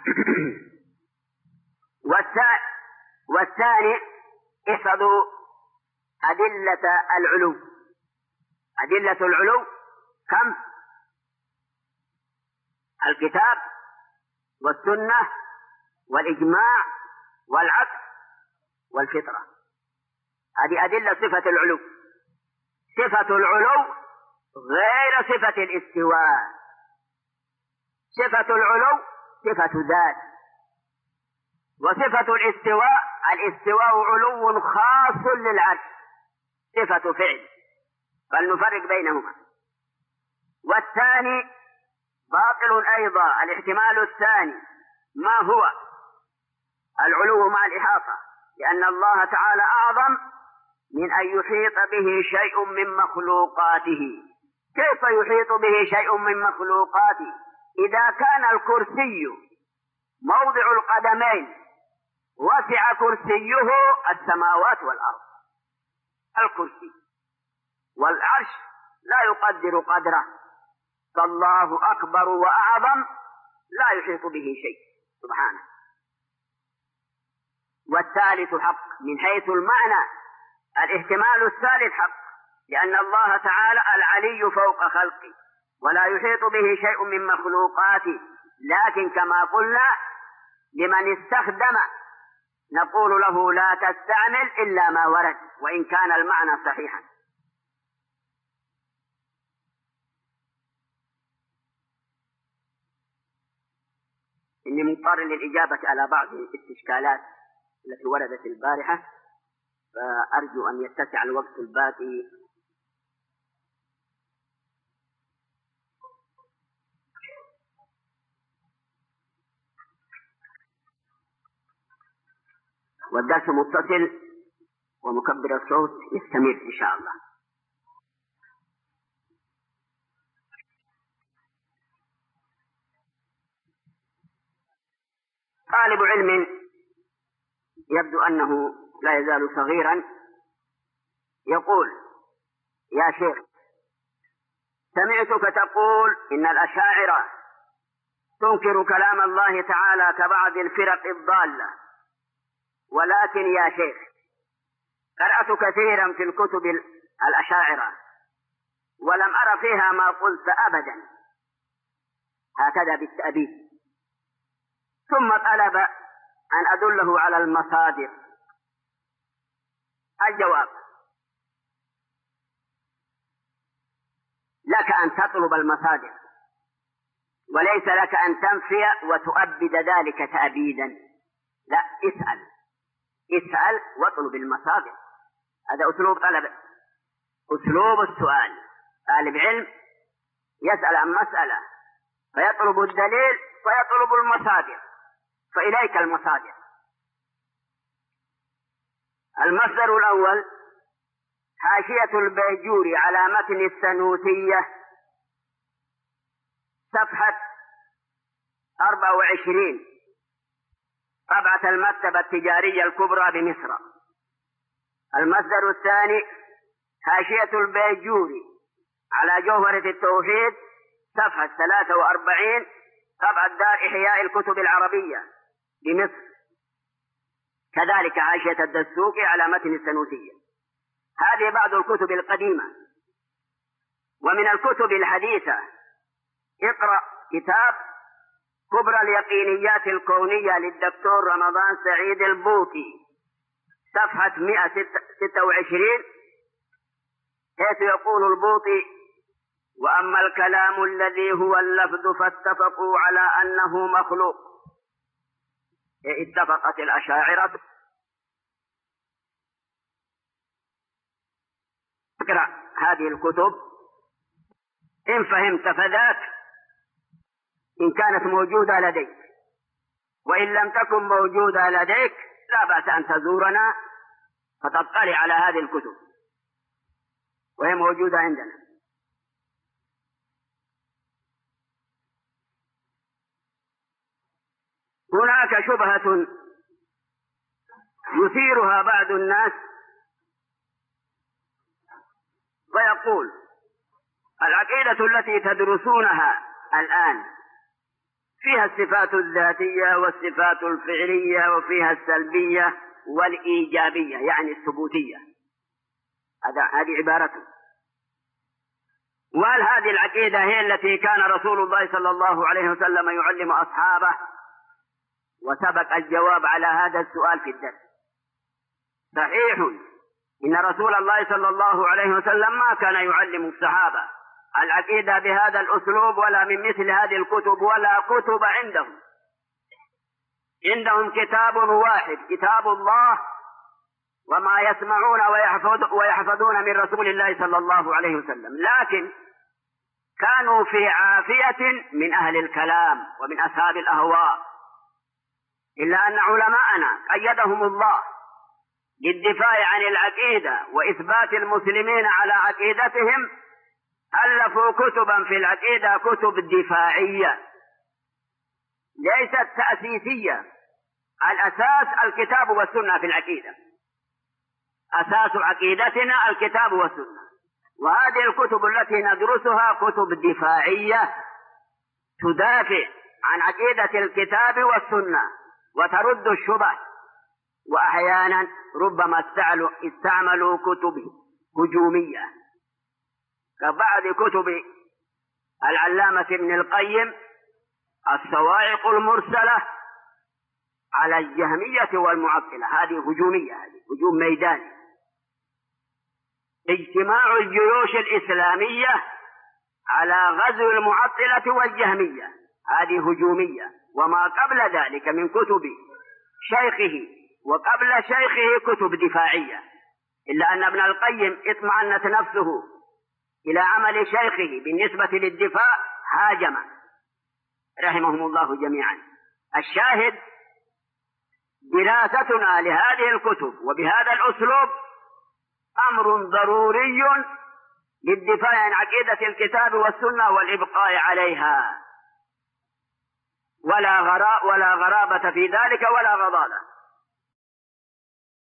والثاني احفظوا أدلة العلو. أدلة العلو كم؟ الكتاب والسنة والإجماع والعقل والفطرة. هذه أدلة صفة العلو. صفة العلو غير صفة الاستواء. صفة العلو صفة ذات، وصفة الاستواء الاستواء علو خاص للعرش، صفة فعل، فلنفرق بينهما. والثاني باطل أيضا. الاحتمال الثاني ما هو؟ العلو مع الإحاطة، لأن الله تعالى أعظم من أن يحيط به شيء من مخلوقاته. كيف يحيط به شيء من مخلوقاته؟ إذا كان الكرسي موضع القدمين وسع كرسيه السماوات والأرض، الكرسي، والعرش لا يقدر قدره، فالله أكبر وأعظم لا يحيط به شيء سبحانه. والثالث حق من حيث المعنى. الاحتمال الثالث حق، لأن الله تعالى العلي فوق خلقه ولا يحيط به شيء من مخلوقاته، لكن كما قلنا لمن استخدم نقول له لا تستعمل إلا ما ورد وإن كان المعنى صحيحا. إني مضطر للإجابة على بعض الاستشكالات التي وردت البارحة، فأرجو أن يتسع الوقت الباقي. والدرس متصل ومكبر الصوت يستمر إن شاء الله. طالب علم يبدو أنه لا يزال صغيرا يقول: يا شيخ، سمعتك تقول إن الأشاعرة تنكر كلام الله تعالى كبعض الفرق الضالة، ولكن يا شيخ قرأت كثيرا في الكتب الأشاعرة ولم أرى فيها ما قلت أبدا، هكذا بالتأبيد. ثم طلب أن أدله على المصادر. الجواب: لك أن تطلب المصادر، وليس لك أن تنفي وتؤبد ذلك تأبيدا. لا، اسأل اسأل واطلب المصادر. هذا أسلوب طلب، أسلوب السؤال. طالب علم يسأل عن مسألة فيطلب الدليل ويطلب المصادر، فإليك المصادر. المصدر الأول: حاشية البيجوري على متن السنوسية، صفحة أربعة وعشرين، طبعة المكتبة التجارية الكبرى بمصر. المصدر الثاني: حاشية البيجوري على جوهرة التوحيد، صفحة ثلاثة وأربعين، طبعة دار إحياء الكتب العربية بمصر. كذلك حاشية الدسوقي على متن السنوسية. هذه بعض الكتب القديمة. ومن الكتب الحديثة: اقرأ كتاب كبرى اليقينيات الكونية للدكتور رمضان سعيد البوطي، صفحة مئة وستة وعشرين، حيث يقول البوطي: وأما الكلام الذي هو اللفظ فاتفقوا على أنه مخلوق. اتفقت الأشاعرة. اقرأ هذه الكتب، إن فهمت فذاك، إن كانت موجودة لديك، وإن لم تكن موجودة لديك لا بأس أن تزورنا فتطلع على هذه الكتب، وهي موجودة عندنا. هناك شبهة يثيرها بعض الناس ويقول: العقيدة التي تدرسونها الآن فيها الصفات الذاتية والصفات الفعلية، وفيها السلبية والإيجابية، يعني الثبوتية. هذه عبارته. وهل هذه العقيدة هي التي كان رسول الله صلى الله عليه وسلم يعلم أصحابه؟ وسبق الجواب على هذا السؤال في الدرس. صحيح إن رسول الله صلى الله عليه وسلم ما كان يعلم الصحابة العقيدة بهذا الأسلوب ولا من مثل هذه الكتب، ولا كتب عندهم. عندهم كتاب واحد، كتاب الله، وما يسمعون ويحفظون من رسول الله صلى الله عليه وسلم. لكن كانوا في عافية من أهل الكلام ومن أصحاب الأهواء، إلا أن علماءنا قيدهم الله للدفاع عن العقيدة وإثبات المسلمين على عقيدتهم، ألفوا كتبا في العقيدة، كتب دفاعية ليست تأسيسية. الأساس الكتاب والسنة في العقيدة، أساس عقيدتنا الكتاب والسنة. وهذه الكتب التي ندرسها كتب دفاعية تدافع عن عقيدة الكتاب والسنة وترد الشبه. وأحيانا ربما استعملوا كتب هجومية كبعض كتب العلامة ابن القيم، الصواعق المرسلة على الجهمية والمعطلة. هذه هجومية، هذه هجوم ميداني. اجتماع الجيوش الإسلامية على غزو المعطلة والجهمية، هذه هجومية. وما قبل ذلك من كتب شيخه وقبل شيخه كتب دفاعية، إلا أن ابن القيم اطمأنت نفسه إلى عمل شيخه بالنسبة للدفاع، هاجم رحمهم الله جميعا. الشاهد دراستنا لهذه الكتب وبهذا الأسلوب أمر ضروري للدفاع عن عقيدة الكتاب والسنة والإبقاء عليها، ولا غراء ولا غرابة في ذلك ولا غضاضة.